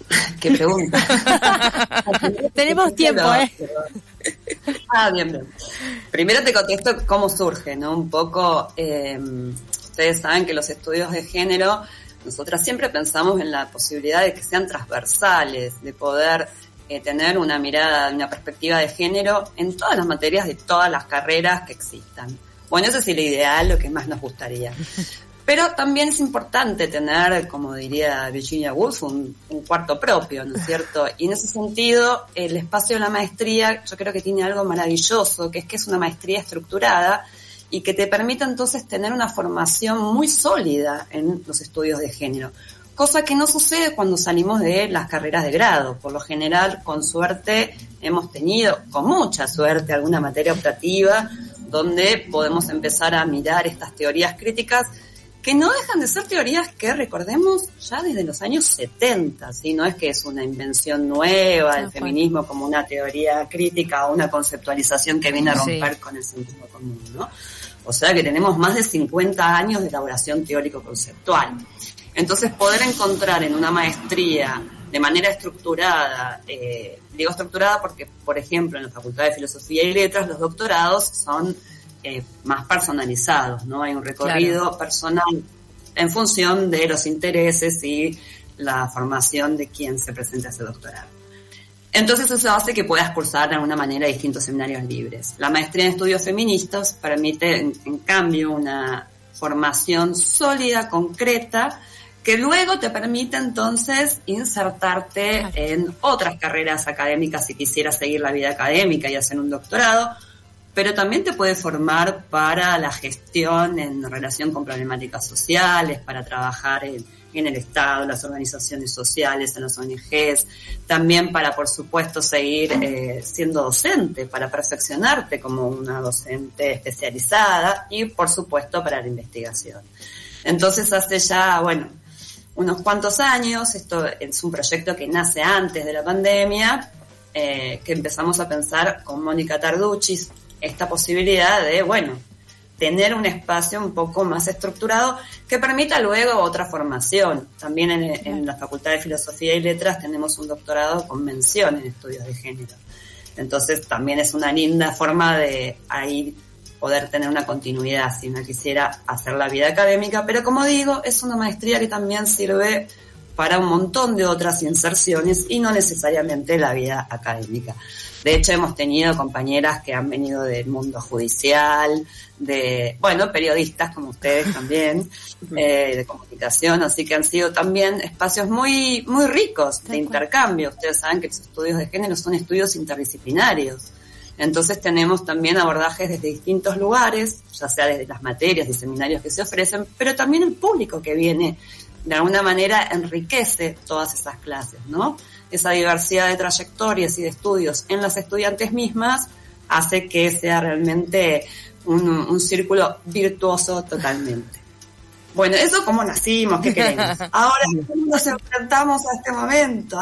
¿Qué pregunta? Tenemos tiempo, Bien. Primero te contesto cómo surge, ¿no? Un poco, ustedes saben que los estudios de género, nosotras siempre pensamos en la posibilidad de que sean transversales, de poder tener una mirada, una perspectiva de género en todas las materias de todas las carreras que existan. Bueno, eso es el ideal, lo que más nos gustaría. Pero también es importante tener, como diría Virginia Woolf, un cuarto propio, ¿no es cierto? Y en ese sentido, el espacio de la maestría yo creo que tiene algo maravilloso, que es una maestría estructurada y que te permite entonces tener una formación muy sólida en los estudios de género. Cosa que no sucede cuando salimos de las carreras de grado. Por lo general, con suerte, hemos tenido, con mucha suerte, alguna materia optativa donde podemos empezar a mirar estas teorías críticas que no dejan de ser teorías que recordemos ya desde los años 70, ¿sí? No es que es una invención nueva, el feminismo como una teoría crítica o una conceptualización que viene a romper con el sentido común, ¿no? O sea que tenemos más de 50 años de elaboración teórico-conceptual. Entonces poder encontrar en una maestría de manera estructurada, digo estructurada porque, por ejemplo, en la Facultad de Filosofía y Letras los doctorados son más personalizados, ¿no? Hay un recorrido personal en función de los intereses y la formación de quien se presenta a ese doctorado. Entonces eso hace que puedas cursar de alguna manera distintos seminarios libres. La maestría en estudios feministas permite, en cambio, una formación sólida, concreta, que luego te permite entonces insertarte en otras carreras académicas si quisieras seguir la vida académica y hacer un doctorado, pero también te puede formar para la gestión en relación con problemáticas sociales, para trabajar en el Estado, las organizaciones sociales, en las ONGs, también para, por supuesto, seguir siendo docente, para perfeccionarte como una docente especializada y, por supuesto, para la investigación. Entonces, hace ya, unos cuantos años, esto es un proyecto que nace antes de la pandemia, que empezamos a pensar con Mónica Tarducci, esta posibilidad de, tener un espacio un poco más estructurado que permita luego otra formación. También en la Facultad de Filosofía y Letras tenemos un doctorado con mención en estudios de género. Entonces también es una linda forma de ahí poder tener una continuidad si uno quisiera hacer la vida académica, pero como digo, es una maestría que también sirve para un montón de otras inserciones y no necesariamente la vida académica. De hecho, hemos tenido compañeras que han venido del mundo judicial, periodistas como ustedes también, de comunicación, así que han sido también espacios muy, muy ricos de intercambio. Ustedes saben que los estudios de género son estudios interdisciplinarios. Entonces tenemos también abordajes desde distintos lugares, ya sea desde las materias, de seminarios que se ofrecen, pero también el público que viene de alguna manera enriquece todas esas clases, ¿no? Esa diversidad de trayectorias y de estudios en las estudiantes mismas hace que sea realmente un círculo virtuoso totalmente. Bueno, eso como nacimos, ¿qué queremos? Ahora, ¿cómo nos enfrentamos a este momento?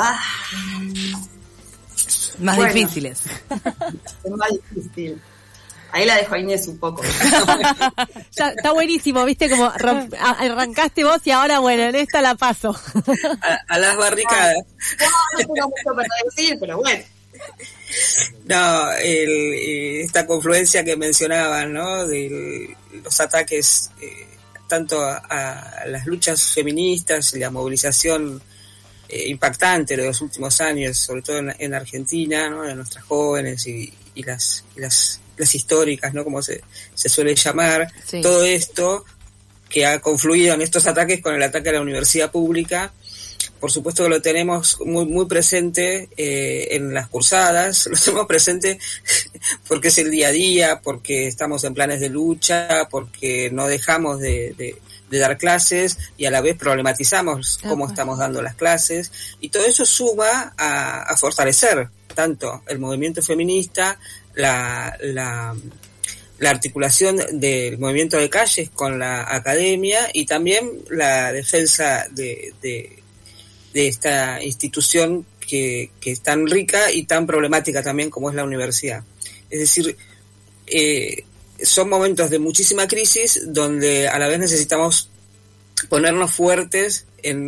Más difíciles. Es más difícil. Ahí la dejo a Inés un poco. Ya, está buenísimo, viste, como arrancaste vos y ahora, en esta la paso. A las barricadas. No tengo mucho para decir, pero bueno. No, esta confluencia que mencionaban, ¿no? De los ataques tanto a las luchas feministas y la movilización impactante de los últimos años, sobre todo en Argentina, ¿no? De nuestras jóvenes y las históricas, ¿no? Como se suele llamar, sí. Todo esto que ha confluido en estos ataques con el ataque a la universidad pública, por supuesto que lo tenemos muy, muy presente en las cursadas, lo tenemos presente porque es el día a día, porque estamos en planes de lucha, porque no dejamos de dar clases y a la vez problematizamos cómo estamos dando las clases, y todo eso suma a fortalecer tanto el movimiento feminista, la articulación del movimiento de calles con la academia y también la defensa de esta institución que es tan rica y tan problemática también como es la universidad. Es decir, son momentos de muchísima crisis donde a la vez necesitamos ponernos fuertes en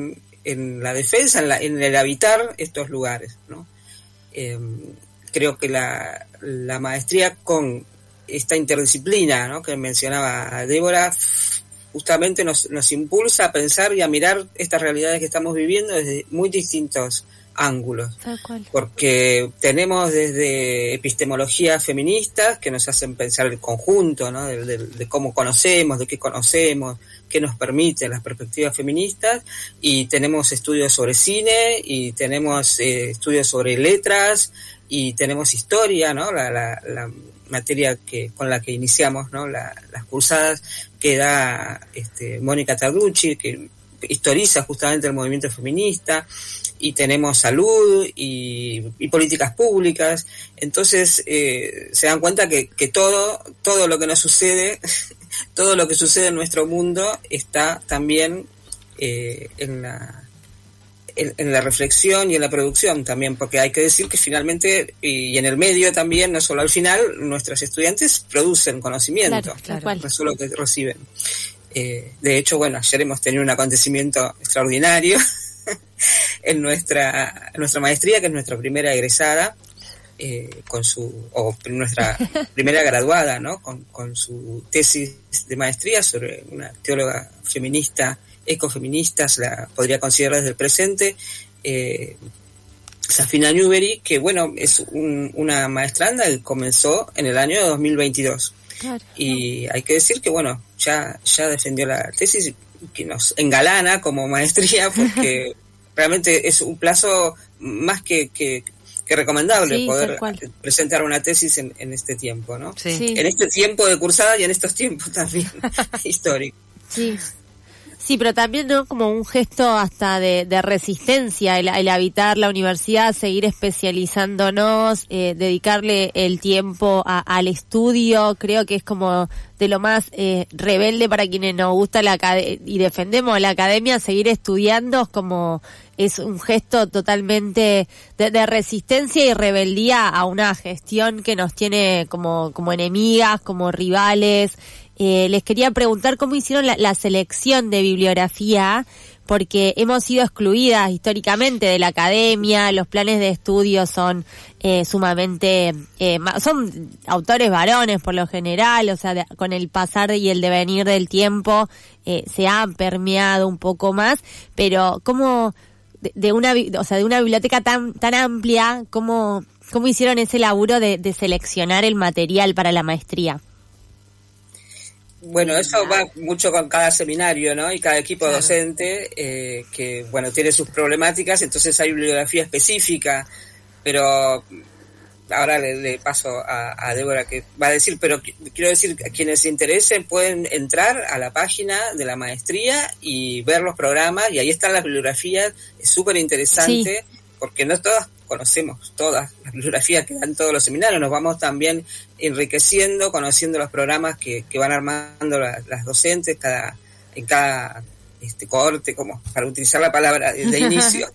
en la defensa, en el habitar estos lugares, ¿no? Creo que la maestría con esta interdisciplina, ¿no?, que mencionaba Débora, justamente nos impulsa a pensar y a mirar estas realidades que estamos viviendo desde muy distintos ángulos. Tal cual. Porque tenemos desde epistemologías feministas que nos hacen pensar el conjunto, ¿no?, de cómo conocemos, de qué nos permiten las perspectivas feministas, y tenemos estudios sobre cine, y tenemos estudios sobre letras, y tenemos historia, ¿no?, la materia con la que iniciamos, ¿no?, las cursadas que da Mónica Tarducci, que historiza justamente el movimiento feminista, y tenemos salud y políticas públicas. Entonces se dan cuenta que todo lo que nos sucede, todo lo que sucede en nuestro mundo está también en la reflexión y en la producción también, porque hay que decir que finalmente, y en el medio también, no solo al final, nuestros estudiantes producen conocimiento, claro. No solo que reciben. De hecho, bueno, ayer hemos tenido un acontecimiento extraordinario en nuestra maestría, que es nuestra primera egresada, nuestra primera graduada, ¿no?, con su tesis de maestría sobre una teóloga feminista, ecofeminista, se la podría considerar desde el presente, Safina Newbery, que bueno, es una maestranda que comenzó en el año 2022. Claro. Y hay que decir que bueno, ya defendió la tesis, que nos engalana como maestría, porque realmente es un plazo más que recomendable, poder presentar una tesis en este tiempo, ¿no? Sí. En este tiempo de cursada y en estos tiempos también históricos. Sí, pero también, ¿no?, como un gesto hasta de resistencia, el habitar la universidad, seguir especializándonos, dedicarle el tiempo al estudio. Creo que es como de lo más rebelde para quienes nos gusta y defendemos la academia. Seguir estudiando es un gesto totalmente de resistencia y rebeldía a una gestión que nos tiene como enemigas, como rivales. Les quería preguntar cómo hicieron la selección de bibliografía, porque hemos sido excluidas históricamente de la academia. Los planes de estudio son sumamente son autores varones por lo general, o sea, con el pasar y el devenir del tiempo se han permeado un poco más, pero ¿cómo de una biblioteca tan amplia, cómo hicieron ese laburo de seleccionar el material para la maestría? Bueno, eso va mucho con cada seminario, ¿no? Y cada equipo docente, que, bueno, tiene sus problemáticas, entonces hay bibliografía específica, pero ahora le paso a Débora que va a decir, pero quiero decir que a quienes se interesen pueden entrar a la página de la maestría y ver los programas, y ahí están las bibliografías. Es súper interesante, porque no todas conocemos todas las bibliografías que dan todos los seminarios. Nos vamos también enriqueciendo, conociendo los programas que van armando las docentes en cada cohorte, como para utilizar la palabra de inicio.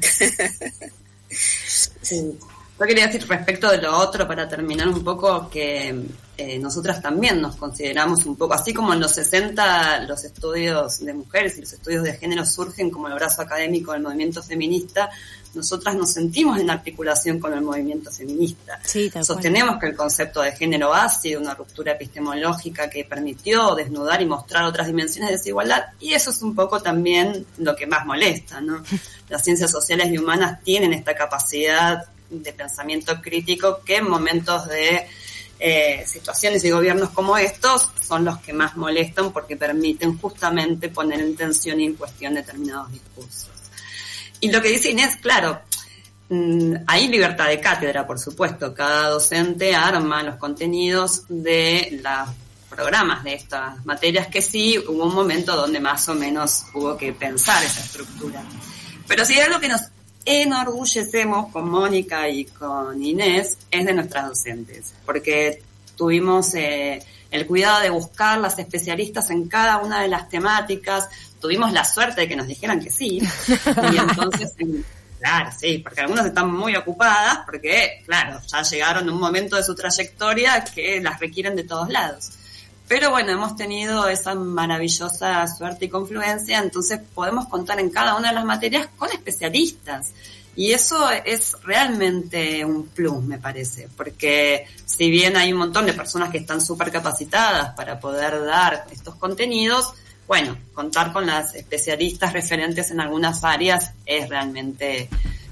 Sí. Yo quería decir respecto de lo otro, para terminar un poco, que nosotras también nos consideramos un poco, así como en los 60 los estudios de mujeres y los estudios de género surgen como el brazo académico del movimiento feminista, nosotras nos sentimos en articulación con el movimiento feminista. Sí, sostenemos que el concepto de género ha sido una ruptura epistemológica que permitió desnudar y mostrar otras dimensiones de desigualdad, y eso es un poco también lo que más molesta, ¿no? Las ciencias sociales y humanas tienen esta capacidad de pensamiento crítico que en momentos de situaciones y gobiernos como estos son los que más molestan, porque permiten justamente poner en tensión y en cuestión determinados discursos. Y lo que dice Inés, claro, hay libertad de cátedra, por supuesto. Cada docente arma los contenidos de los programas de estas materias, que sí hubo un momento donde más o menos hubo que pensar esa estructura. Pero sí, algo que nos enorgullecemos con Mónica y con Inés es de nuestras docentes, porque tuvimos el cuidado de buscar las especialistas en cada una de las temáticas. Tuvimos la suerte de que nos dijeran que sí, y entonces, claro, sí, porque algunas están muy ocupadas, porque, claro, ya llegaron a un momento de su trayectoria que las requieren de todos lados. Pero bueno, hemos tenido esa maravillosa suerte y confluencia, entonces podemos contar en cada una de las materias con especialistas. Y eso es realmente un plus, me parece, porque si bien hay un montón de personas que están súper capacitadas para poder dar estos contenidos, bueno, contar con las especialistas referentes en algunas áreas es realmente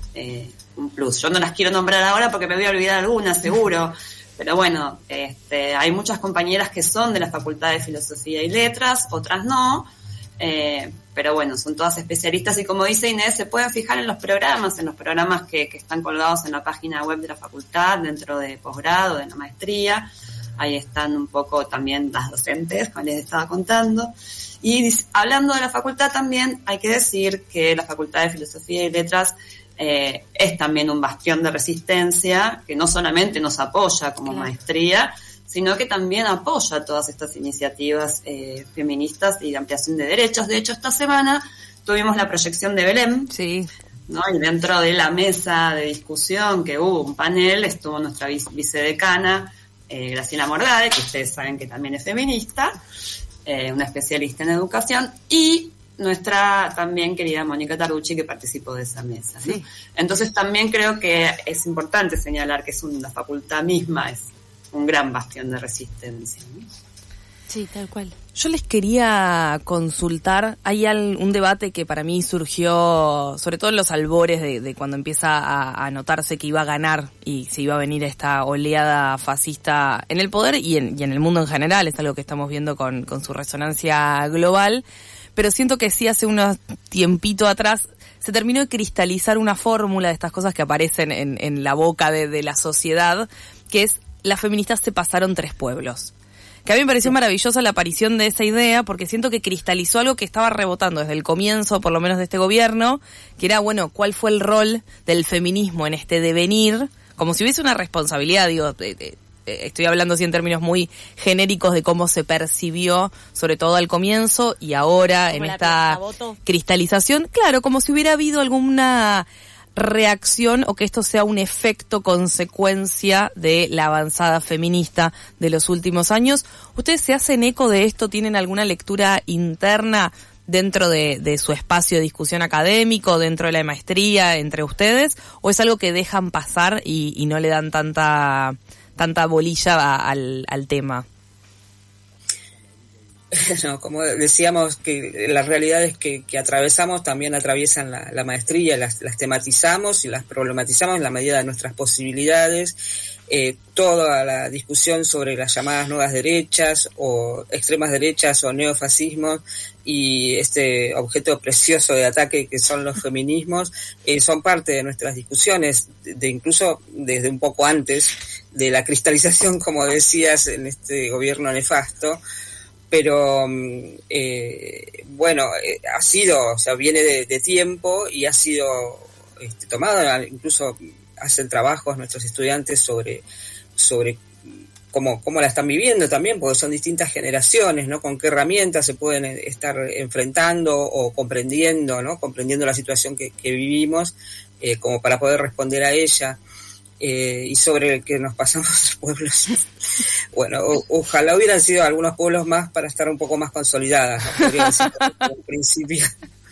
un plus. Yo no las quiero nombrar ahora porque me voy a olvidar algunas, seguro. Pero bueno, hay muchas compañeras que son de la Facultad de Filosofía y Letras, otras no, pero bueno, son todas especialistas y como dice Inés, se pueden fijar en los programas que están colgados en la página web de la facultad, dentro de posgrado, de la maestría. Ahí están un poco también las docentes, como les estaba contando. Y hablando de la facultad también, hay que decir que la Facultad de Filosofía y Letras es también un bastión de resistencia que no solamente nos apoya como maestría, sino que también apoya todas estas iniciativas feministas y de ampliación de derechos. De hecho, esta semana tuvimos la proyección de Belém, ¿no? Y dentro de la mesa de discusión que hubo un panel, estuvo nuestra vicedecana, Graciela Mordade, que ustedes saben que también es feminista, una especialista en educación, y nuestra también querida Mónica Tarucci, que participó de esa mesa, ¿no? Sí. Entonces también creo que es importante señalar que la facultad misma es un gran bastión de resistencia, ¿no? Sí, tal cual. Yo les quería consultar, hay un debate que para mí surgió, sobre todo en los albores de cuando empieza a notarse que iba a ganar y se iba a venir esta oleada fascista en el poder y en el mundo en general, es algo que estamos viendo con su resonancia global, pero siento que sí hace unos tiempito atrás se terminó de cristalizar una fórmula de estas cosas que aparecen en la boca de la sociedad, que es: las feministas se pasaron 3 pueblos. Que a mí me pareció maravillosa la aparición de esa idea, porque siento que cristalizó algo que estaba rebotando desde el comienzo, por lo menos de este gobierno, que era, bueno, ¿cuál fue el rol del feminismo en este devenir? Como si hubiese una responsabilidad, digo, estoy hablando así en términos muy genéricos de cómo se percibió, sobre todo al comienzo y ahora en esta cristalización. Claro, como si hubiera habido alguna reacción o que esto sea un efecto consecuencia de la avanzada feminista de los últimos años. ¿Ustedes se hacen eco de esto? ¿Tienen alguna lectura interna dentro de su espacio de discusión académico, dentro de la maestría, entre ustedes? ¿O es algo que dejan pasar y no le dan tanta bolilla al tema? No, como decíamos, que las realidades que atravesamos también atraviesan la maestría, las tematizamos y las problematizamos en la medida de nuestras posibilidades. Toda la discusión sobre las llamadas nuevas derechas o extremas derechas o neofascismos y este objeto precioso de ataque que son los feminismos son parte de nuestras discusiones, incluso desde un poco antes de la cristalización, como decías, en este gobierno nefasto. Pero ha sido, o sea, viene de tiempo y ha sido tomado, incluso hacen trabajos nuestros estudiantes sobre cómo la están viviendo también, porque son distintas generaciones, ¿no? Con qué herramientas se pueden estar enfrentando o comprendiendo, ¿no? Comprendiendo la situación que vivimos, como para poder responder a ella. Y sobre el que nos pasamos los pueblos. Bueno, ojalá hubieran sido algunos pueblos más para estar un poco más consolidadas, ¿no? Podría decir al principio.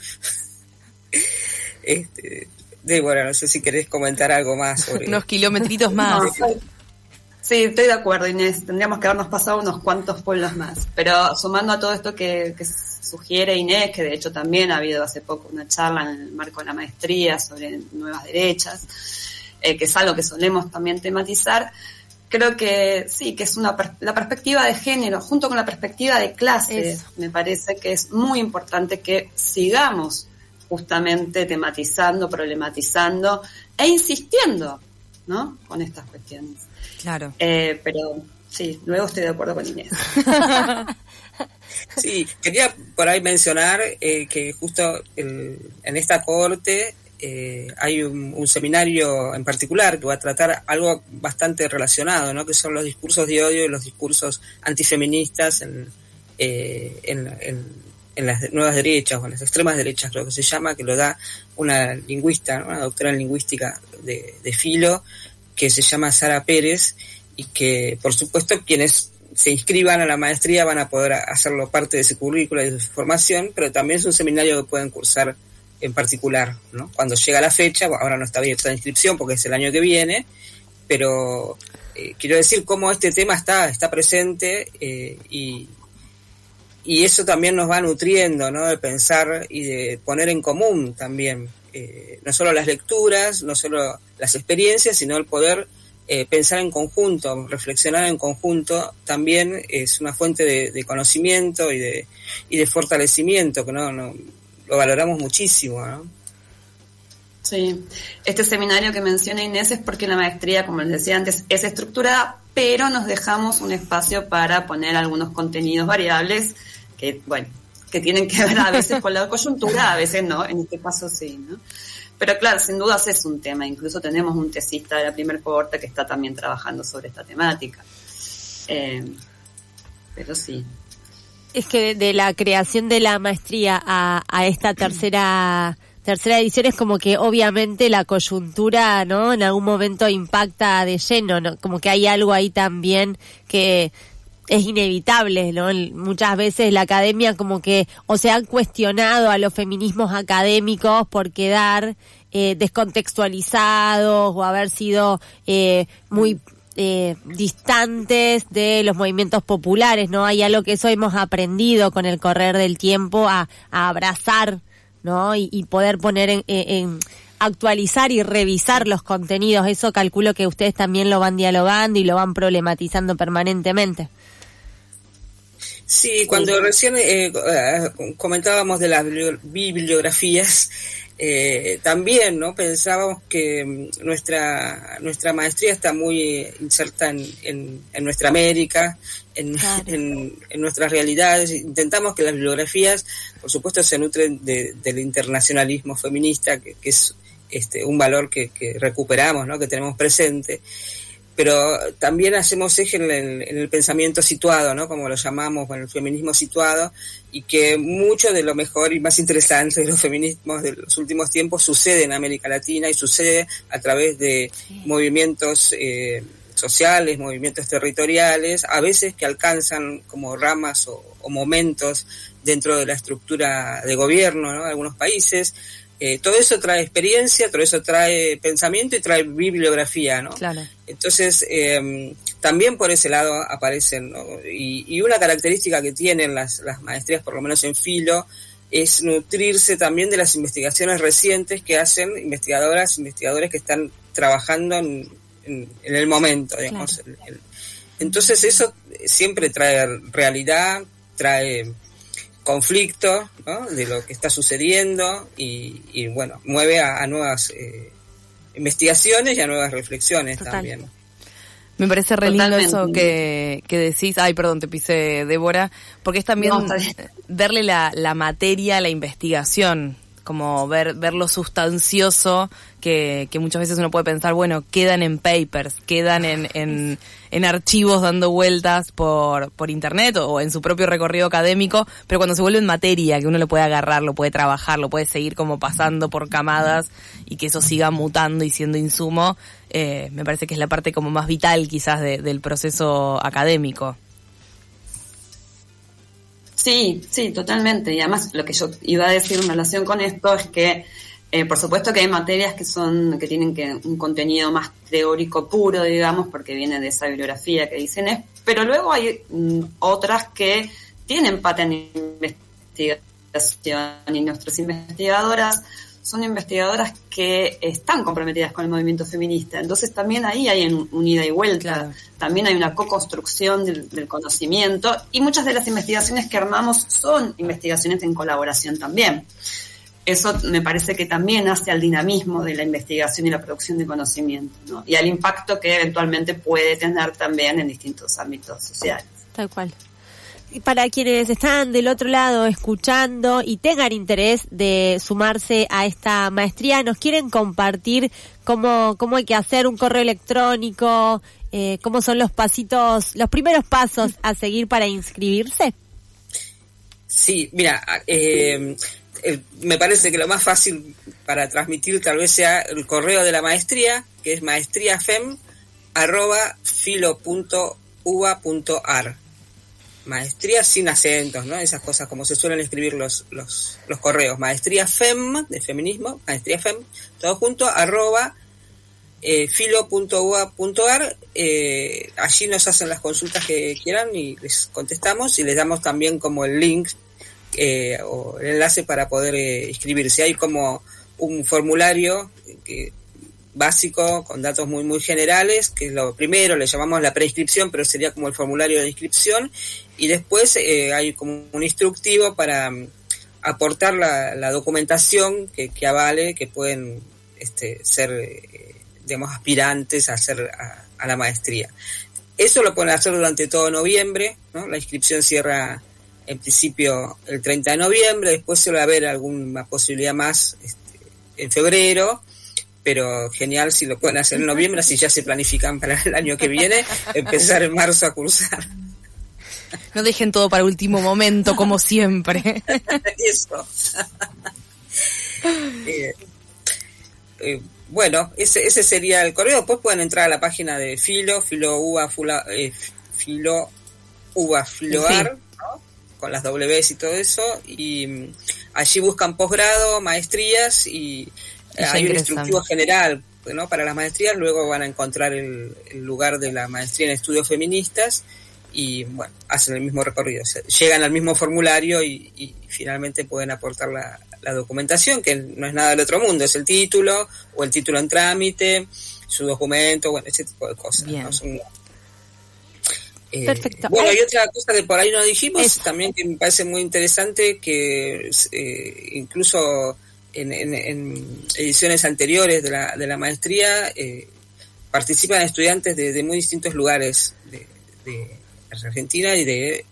Débora, no sé si querés comentar algo más sobre... Unos kilometritos más. No, sí, estoy de acuerdo, Inés. Tendríamos que habernos pasado unos cuantos pueblos más. Pero sumando a todo esto que sugiere Inés, que de hecho también ha habido hace poco una charla en el marco de la maestría sobre nuevas derechas, que es algo que solemos también tematizar, creo que sí, que es la perspectiva de género, junto con la perspectiva de clase. Me parece que es muy importante que sigamos justamente tematizando, problematizando e insistiendo, ¿no? Con estas cuestiones. Claro. Pero sí, luego estoy de acuerdo con Inés. Sí, quería por ahí mencionar que justo en esta cohorte hay un seminario en particular que va a tratar algo bastante relacionado, ¿no? Que son los discursos de odio y los discursos antifeministas en las nuevas derechas o en las extremas derechas, creo que se llama, que lo da una lingüista, ¿no? Una doctora en lingüística de Filo, que se llama Sara Pérez, y que por supuesto quienes se inscriban a la maestría van a poder hacerlo parte de su currícula y de su formación, pero también es un seminario que pueden cursar en particular, ¿no? Cuando llega la fecha, ahora no está abierta la inscripción porque es el año que viene, pero quiero decir cómo este tema está presente y eso también nos va nutriendo, ¿no? De pensar y de poner en común también, no solo las lecturas, no solo las experiencias, sino el poder pensar en conjunto, reflexionar en conjunto, también es una fuente de conocimiento y de fortalecimiento, que no lo valoramos muchísimo, ¿no? Sí, este seminario que menciona Inés es porque la maestría, como les decía antes, es estructurada, pero nos dejamos un espacio para poner algunos contenidos variables que, bueno, que tienen que ver a veces con la coyuntura, a veces no, en este caso sí, ¿no? Pero claro, sin dudas es un tema, incluso tenemos un tesista de la primer cohorte que está también trabajando sobre esta temática. Pero sí. Es que de la creación de la maestría a esta tercera edición es como que obviamente la coyuntura, ¿no? En algún momento impacta de lleno, ¿no? Como que hay algo ahí también que es inevitable, ¿no? Muchas veces la academia como que o se han cuestionado a los feminismos académicos por quedar descontextualizados o haber sido muy distantes de los movimientos populares, ¿no? Hay algo que eso hemos aprendido con el correr del tiempo a abrazar, ¿no? Y poder poner en actualizar y revisar los contenidos. Eso calculo que ustedes también lo van dialogando y lo van problematizando permanentemente. Sí, cuando recién comentábamos de las bibliografías, también, ¿no? Pensábamos que nuestra maestría está muy inserta en nuestra América, en nuestras realidades. Intentamos que las bibliografías, por supuesto, se nutren del internacionalismo feminista, que es un valor que recuperamos, ¿no? Que tenemos presente. Pero también hacemos eje en el pensamiento situado, ¿no? Como lo llamamos, bueno, el feminismo situado, y que mucho de lo mejor y más interesante de los feminismos de los últimos tiempos sucede en América Latina y sucede a través de movimientos sociales, movimientos territoriales, a veces que alcanzan como ramas o momentos dentro de la estructura de gobierno, ¿no? De algunos países. Todo eso trae experiencia, todo eso trae pensamiento y trae bibliografía, ¿no? Claro. Entonces, también por ese lado aparecen, ¿no? Y una característica que tienen las maestrías, por lo menos en filo, es nutrirse también de las investigaciones recientes que hacen investigadores que están trabajando en el momento, digamos. Claro. Entonces eso siempre trae realidad, trae conflicto, ¿no? De lo que está sucediendo y bueno, mueve a nuevas investigaciones y a nuevas reflexiones. Total. También. Me parece re lindo eso que decís. Ay, perdón, te pisé, Débora, porque es también verle la materia a la investigación, como ver lo sustancioso que muchas veces uno puede pensar, bueno, quedan en papers, quedan en archivos dando vueltas por internet o en su propio recorrido académico, pero cuando se vuelve en materia, que uno lo puede agarrar, lo puede trabajar, lo puede seguir como pasando por camadas y que eso siga mutando y siendo insumo, me parece que es la parte como más vital quizás del proceso académico. Sí, totalmente. Y además lo que yo iba a decir en relación con esto es que por supuesto que hay materias que tienen un contenido más teórico puro, digamos, porque viene de esa bibliografía que dicen, pero luego hay otras que tienen pata en investigación y nuestras investigadoras son investigadoras que están comprometidas con el movimiento feminista. Entonces también ahí hay un ida y vuelta, claro. También hay una co-construcción del conocimiento y muchas de las investigaciones que armamos son investigaciones en colaboración también. Eso me parece que también hace al dinamismo de la investigación y la producción de conocimiento, ¿no? Y al impacto que eventualmente puede tener también en distintos ámbitos sociales. Tal cual. Para quienes están del otro lado escuchando y tengan interés de sumarse a esta maestría, ¿nos quieren compartir cómo hay que hacer un correo electrónico? ¿Cómo son los primeros pasos a seguir para inscribirse? Sí, mira, me parece que lo más fácil para transmitir tal vez sea el correo de la maestría, que es maestriafem@filo.org. filouva.ar. Maestría sin acentos, ¿no? Esas cosas como se suelen escribir los correos. Maestría FEM, de feminismo, maestría FEM, todo junto, @filo.ua.ar. Allí nos hacen las consultas que quieran y les contestamos, y les damos también como el link o el enlace para poder inscribirse. Hay como un formulario básico con datos muy muy generales, que es lo primero, le llamamos la preinscripción, pero sería como el formulario de inscripción, y después hay como un instructivo para aportar la documentación que avale que pueden ser digamos aspirantes a hacer a la maestría. Eso lo pueden hacer durante todo noviembre, ¿no? La inscripción cierra en principio el 30 de noviembre, después se va a ver alguna posibilidad más en febrero, pero genial si lo pueden hacer en noviembre, así ya se planifican para el año que viene, empezar en marzo a cursar. No dejen todo para último momento, como siempre. Eso. Bueno, ese sería el correo. Después pueden entrar a la página de filouva.ar, ¿no? Con las Ws y todo eso, y allí buscan posgrado, maestrías, y hay un instructivo general, ¿no? Para las maestrías. Luego van a encontrar el lugar de la maestría en estudios feministas, y bueno, hacen el mismo recorrido, o sea, llegan al mismo formulario y finalmente pueden aportar la documentación, que no es nada del otro mundo, es el título o el título en trámite, su documento, bueno, ese tipo de cosas, ¿no? Perfecto. Bueno, y otra cosa que por ahí no dijimos también, que me parece muy interesante, que incluso en ediciones anteriores de la maestría participan estudiantes de muy distintos lugares de Argentina y de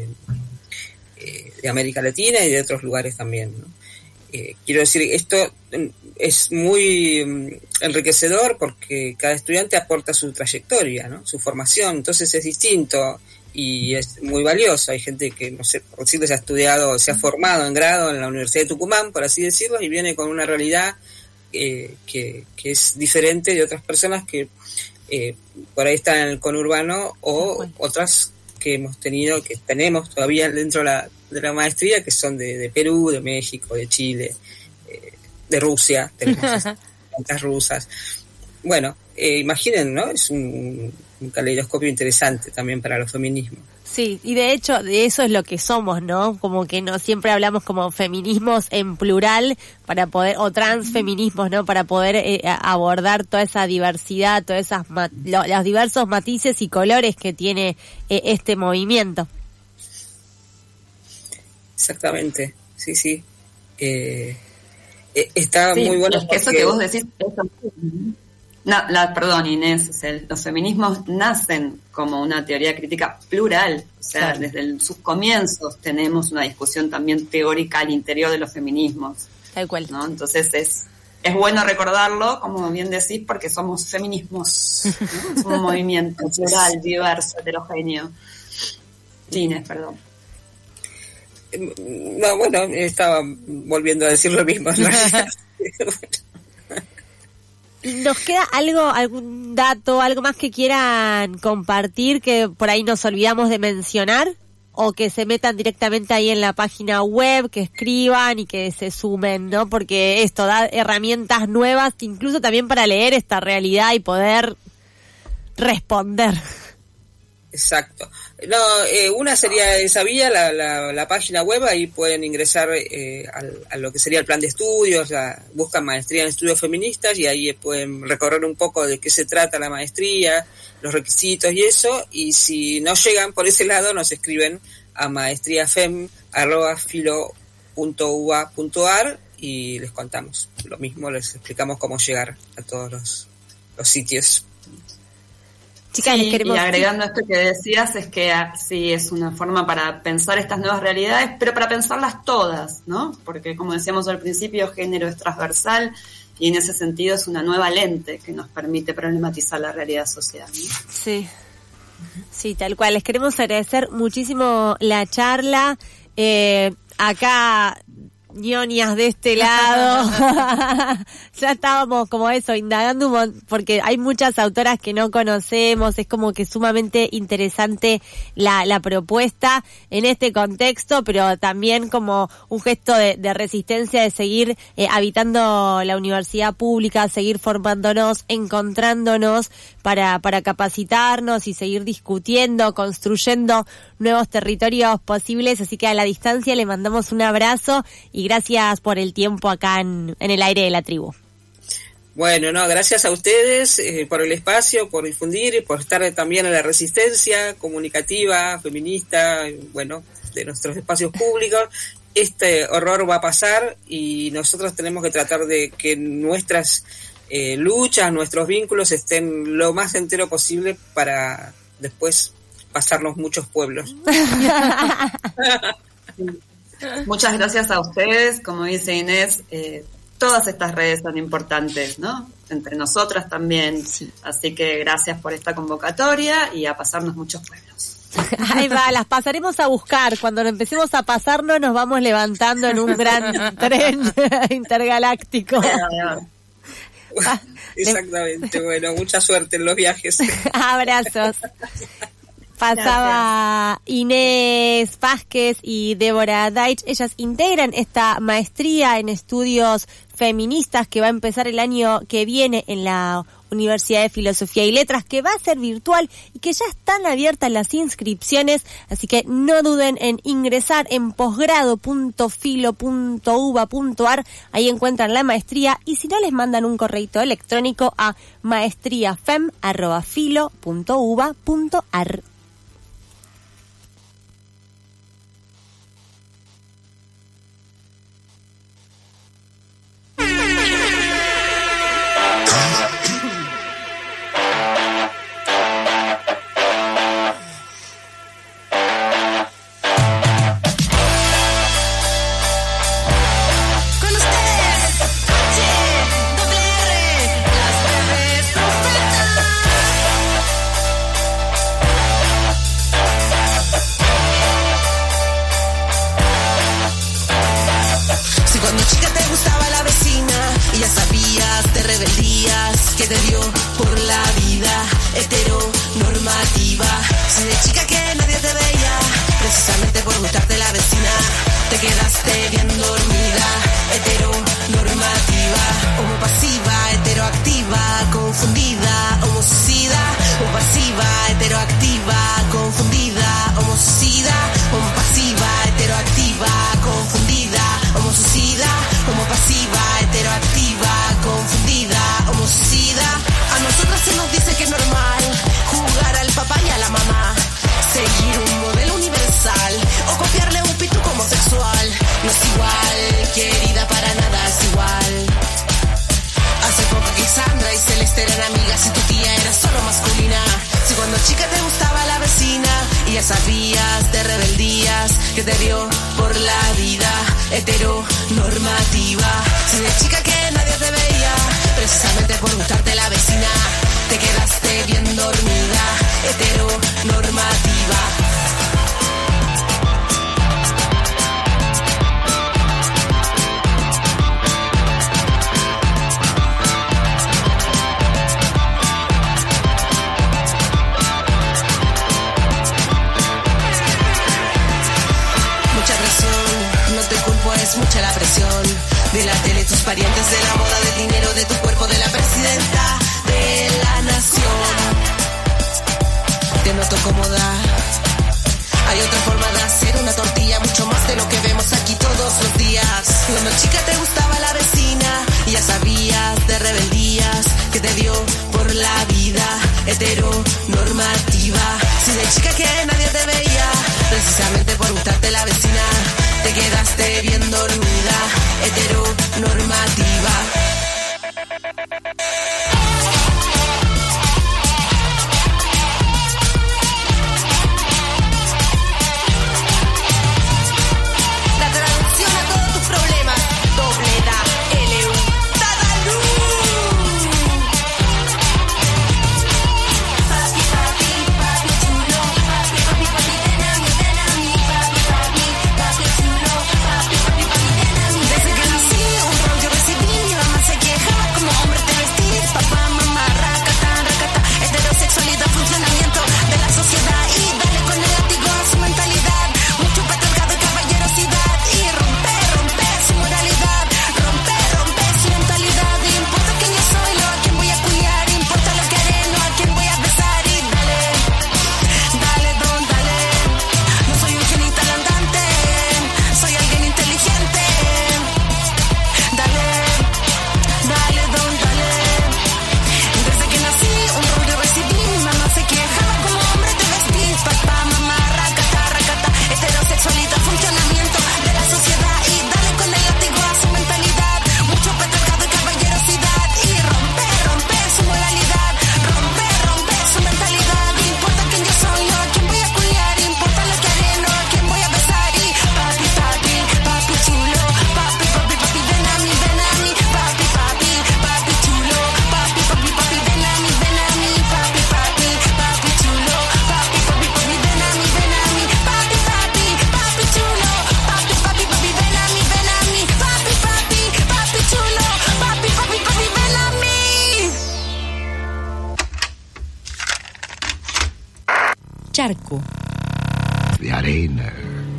América Latina y de otros lugares también, ¿no? Quiero decir, esto es muy enriquecedor porque cada estudiante aporta su trayectoria, ¿no? Su formación, entonces es distinto y es muy valioso. Hay gente que, no sé, por decirlo, se ha formado en grado en la Universidad de Tucumán, por así decirlo, y viene con una realidad que es diferente de otras personas que por ahí están en el conurbano, o otras que tenemos todavía dentro de la maestría, que son de Perú, de México, de Chile, de Rusia, tenemos tantas rusas. Bueno, imaginen, ¿no? Es un caleidoscopio interesante también para los feminismos. Sí, y de hecho de eso es lo que somos, ¿no? Como que no siempre hablamos como feminismos en plural para poder, o transfeminismos, ¿no? Para poder abordar toda esa diversidad, todas esas los diversos matices y colores que tiene este movimiento. Exactamente, sí. Está muy bueno. Es que eso que vos decís, perdón, Inés, o sea, los feminismos nacen como una teoría crítica plural, o sea, desde sus comienzos tenemos una discusión también teórica al interior de los feminismos. Tal cual. ¿No? Entonces es bueno recordarlo, como bien decís, porque somos feminismos, ¿no? Es un movimiento plural, diverso, heterogéneo. Inés, perdón. No, bueno, estaba volviendo a decir lo mismo, ¿no? ¿Nos queda algún dato, algo más que quieran compartir que por ahí nos olvidamos de mencionar? O que se metan directamente ahí en la página web, que escriban y que se sumen, ¿no? Porque esto da herramientas nuevas, incluso también para leer esta realidad y poder responder. Exacto. No, una sería esa vía, la página web, ahí pueden ingresar a lo que sería el plan de estudios, buscan maestría en estudios feministas y ahí pueden recorrer un poco de qué se trata la maestría, los requisitos y eso, y si no llegan por ese lado nos escriben a maestriafem@filo.ua.ar y les contamos lo mismo, les explicamos cómo llegar a todos los sitios. Chicas, sí, y agregando esto que decías, es que sí es una forma para pensar estas nuevas realidades, pero para pensarlas todas, ¿no? Porque como decíamos al principio, género es transversal y en ese sentido es una nueva lente que nos permite problematizar la realidad social, ¿no? Sí, sí, tal cual. Les queremos agradecer muchísimo la charla. Acá ñoñas de este lado, ya estábamos como eso, indagando porque hay muchas autoras que no conocemos, es como que sumamente interesante la propuesta en este contexto, pero también como un gesto de resistencia, de seguir habitando la universidad pública, seguir formándonos, encontrándonos para capacitarnos y seguir discutiendo, construyendo nuevos territorios posibles. Así que a la distancia le mandamos un abrazo y gracias por el tiempo acá en el aire de la tribu. Bueno, no, gracias a ustedes por el espacio, por difundir y por estar también en la resistencia comunicativa, feminista, bueno, de nuestros espacios públicos. Este horror va a pasar y nosotros tenemos que tratar de que nuestras luchas, nuestros vínculos estén lo más entero posible para después pasarnos muchos pueblos. Muchas gracias a ustedes, como dice Inés, todas estas redes son importantes, ¿no? Entre nosotras también, sí. Así que gracias por esta convocatoria y a pasarnos muchos pueblos. Ahí va, las pasaremos a buscar, cuando empecemos a pasarnos nos vamos levantando en un gran tren intergaláctico. Exactamente, bueno, mucha suerte en los viajes. Abrazos. Pasaba Inés Vázquez y Débora Deitch. Ellas integran esta maestría en estudios feministas que va a empezar el año que viene en la Universidad de Filosofía y Letras, que va a ser virtual y que ya están abiertas las inscripciones, así que no duden en ingresar en posgrado.filo.uva.ar, ahí encuentran la maestría, y si no les mandan un correito electrónico a maestriafem@filo.uva.ar. Charco. De arena.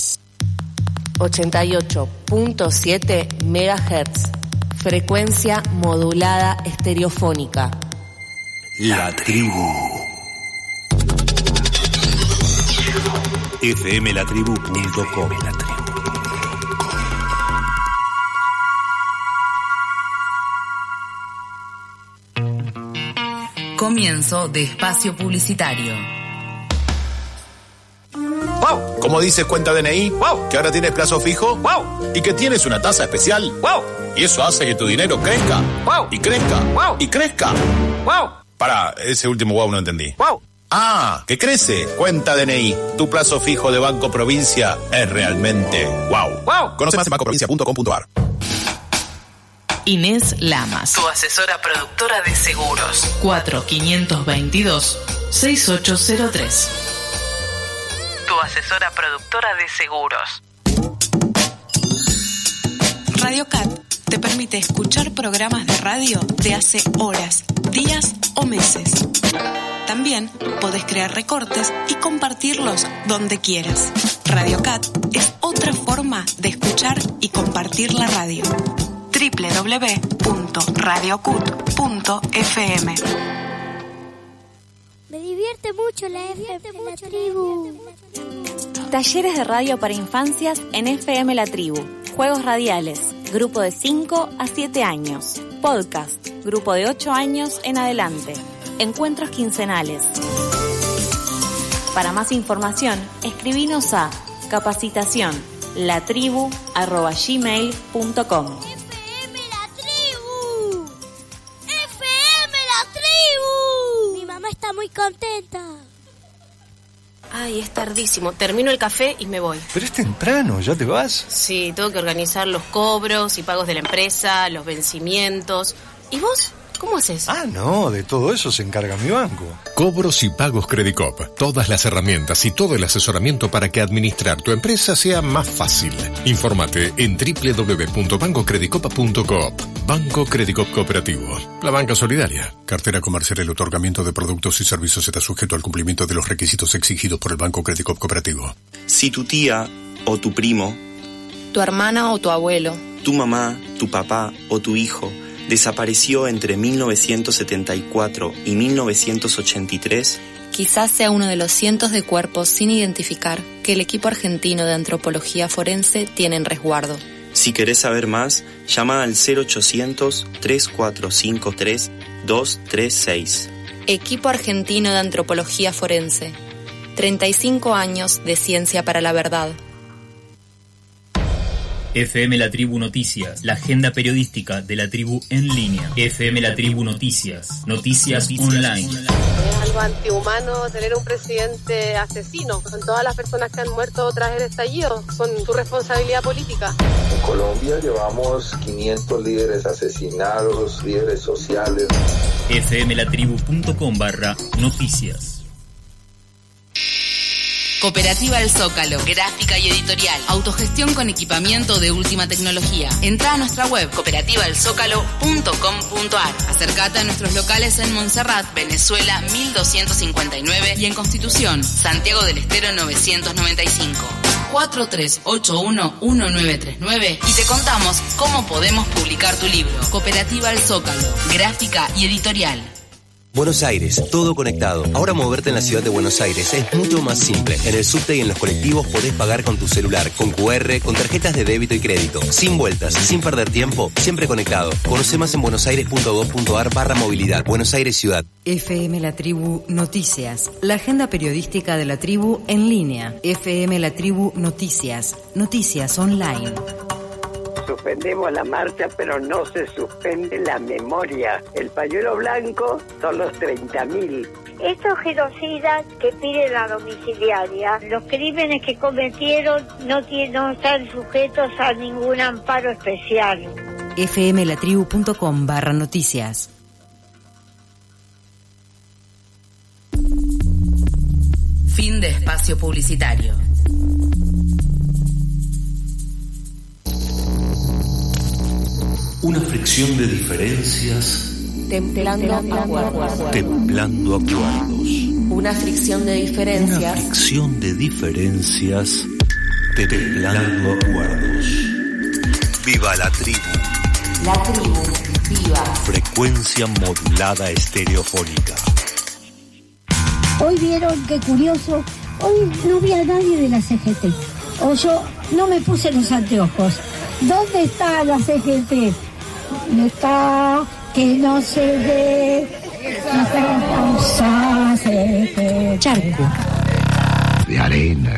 88.7 MHz. Frecuencia modulada estereofónica. La tribu. fmlatribu.com. Comienzo de espacio publicitario. ¡Wow! Como dices cuenta DNI, ¡wow! Que ahora tienes plazo fijo, ¡wow! Y que tienes una tasa especial, ¡wow! Y eso hace que tu dinero crezca, ¡wow! Y crezca, ¡wow! Y crezca, ¡wow! Pará, ese último wow no entendí. ¡Wow! Ah, que crece. Cuenta DNI. Tu plazo fijo de Banco Provincia es realmente wow. ¡Wow! Conoce más en bancoprovincia.com.ar. Inés Lamas, tu asesora productora de seguros. 4522-6803. Tu asesora productora de seguros. Radio Cat te permite escuchar programas de radio de hace horas, días o meses. También podés crear recortes y compartirlos donde quieras. Radio Cat es otra forma de escuchar y compartir la radio. www.radiocut.fm. Me divierte mucho la FM La Tribu. Talleres de radio para infancias en FM La Tribu. Juegos radiales, grupo de 5 a 7 años. Podcast, grupo de 8 años en adelante. Encuentros quincenales. Para más información, escribinos a capacitación@gmail.com. Está muy contenta. Ay, es tardísimo. Termino el café y me voy. Pero es temprano, ¿ya te vas? Sí, tengo que organizar los cobros y pagos de la empresa, los vencimientos. ¿Y vos? ¿Cómo haces? Ah, no, de todo eso se encarga mi banco. Cobros y pagos Credicop. Todas las herramientas y todo el asesoramiento para que administrar tu empresa sea más fácil. Infórmate en www.bancocredicop.coop. Banco Credicop Cooperativo. La banca solidaria. Cartera comercial. El otorgamiento de productos y servicios está sujeto al cumplimiento de los requisitos exigidos por el Banco Credicop Cooperativo. Si tu tía o tu primo, tu hermana o tu abuelo, tu mamá, tu papá o tu hijo desapareció entre 1974 y 1983, quizás sea uno de los cientos de cuerpos sin identificar que el equipo argentino de antropología forense tiene en resguardo. Si querés saber más, llama al 0800-3453-236. Equipo argentino de antropología forense. 35 años de ciencia para la verdad. FM La Tribu Noticias, la agenda periodística de la tribu en línea. FM La Tribu Noticias, noticias online. Es algo antihumano tener un presidente asesino, con todas las personas que han muerto tras el estallido, son su responsabilidad política. En Colombia llevamos 500 líderes asesinados, líderes sociales. fmlatribu.com/noticias. Cooperativa El Zócalo, gráfica y editorial, autogestión con equipamiento de última tecnología. Entra a nuestra web cooperativaelzócalo.com.ar. Acércate a nuestros locales en Montserrat, Venezuela 1259 y en Constitución, Santiago del Estero 995. 4381-1939 y te contamos cómo podemos publicar tu libro. Cooperativa El Zócalo, gráfica y editorial. Buenos Aires, todo conectado. Ahora moverte en la ciudad de Buenos Aires es mucho más simple. En el subte y en los colectivos podés pagar con tu celular, con QR, con tarjetas de débito y crédito. Sin vueltas, sin perder tiempo, siempre conectado. Conoce más en buenosaires.gov.ar/movilidad. Buenos Aires Ciudad. FM La Tribu Noticias, la agenda periodística de la tribu en línea. FM La Tribu Noticias, noticias online. Suspendemos la marcha, pero no se suspende la memoria. El pañuelo blanco son los 30.000. Estos genocidas que piden la domiciliaria, los crímenes que cometieron no están sujetos a ningún amparo especial. fmlatribu.com/noticias. Fin de espacio publicitario. Una fricción de diferencias Templando acuerdos. templando acuerdos. Una fricción de diferencias. Una fricción de diferencias templando acuerdos. Viva la tribu. La tribu, viva. Frecuencia modulada estereofónica. Hoy vieron, qué curioso, hoy no vi a nadie de la CGT. O yo no me puse los anteojos. ¿Dónde está la CGT? No está, que no se ve. Charco. De arena.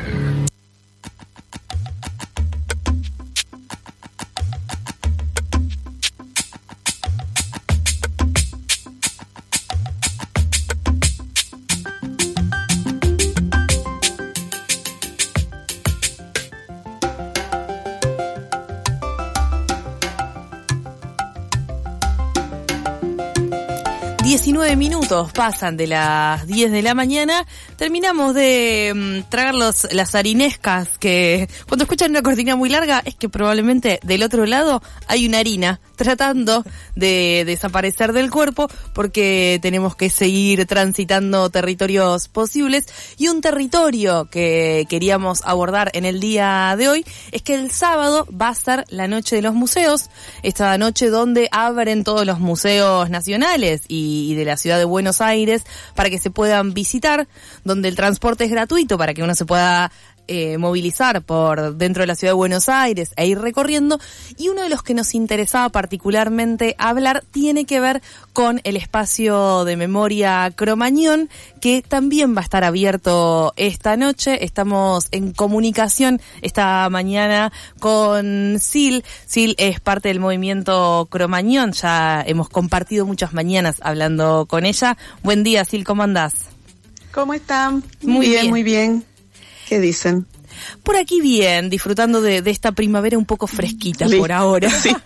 Minutos pasan de las 10 de la mañana. Terminamos de tragar las harinescas que cuando escuchan una cortina muy larga es que probablemente del otro lado hay una harina tratando de desaparecer del cuerpo porque tenemos que seguir transitando territorios posibles, y un territorio que queríamos abordar en el día de hoy es que el sábado va a ser la noche de los museos, esta noche donde abren todos los museos nacionales y de la ciudad de Buenos Aires para que se puedan visitar, donde el transporte es gratuito para que uno se pueda movilizar por dentro de la ciudad de Buenos Aires e ir recorriendo. Y uno de los que nos interesaba particularmente hablar tiene que ver con el espacio de memoria Cromañón, que también va a estar abierto esta noche. Estamos en comunicación esta mañana con Sil. Sil es parte del movimiento Cromañón, ya hemos compartido muchas mañanas hablando con ella. Buen día, Sil, ¿cómo andás? ¿Cómo están? Muy bien. Muy bien. ¿Qué dicen? Por aquí bien, disfrutando de esta primavera un poco fresquita por ahora. Sí.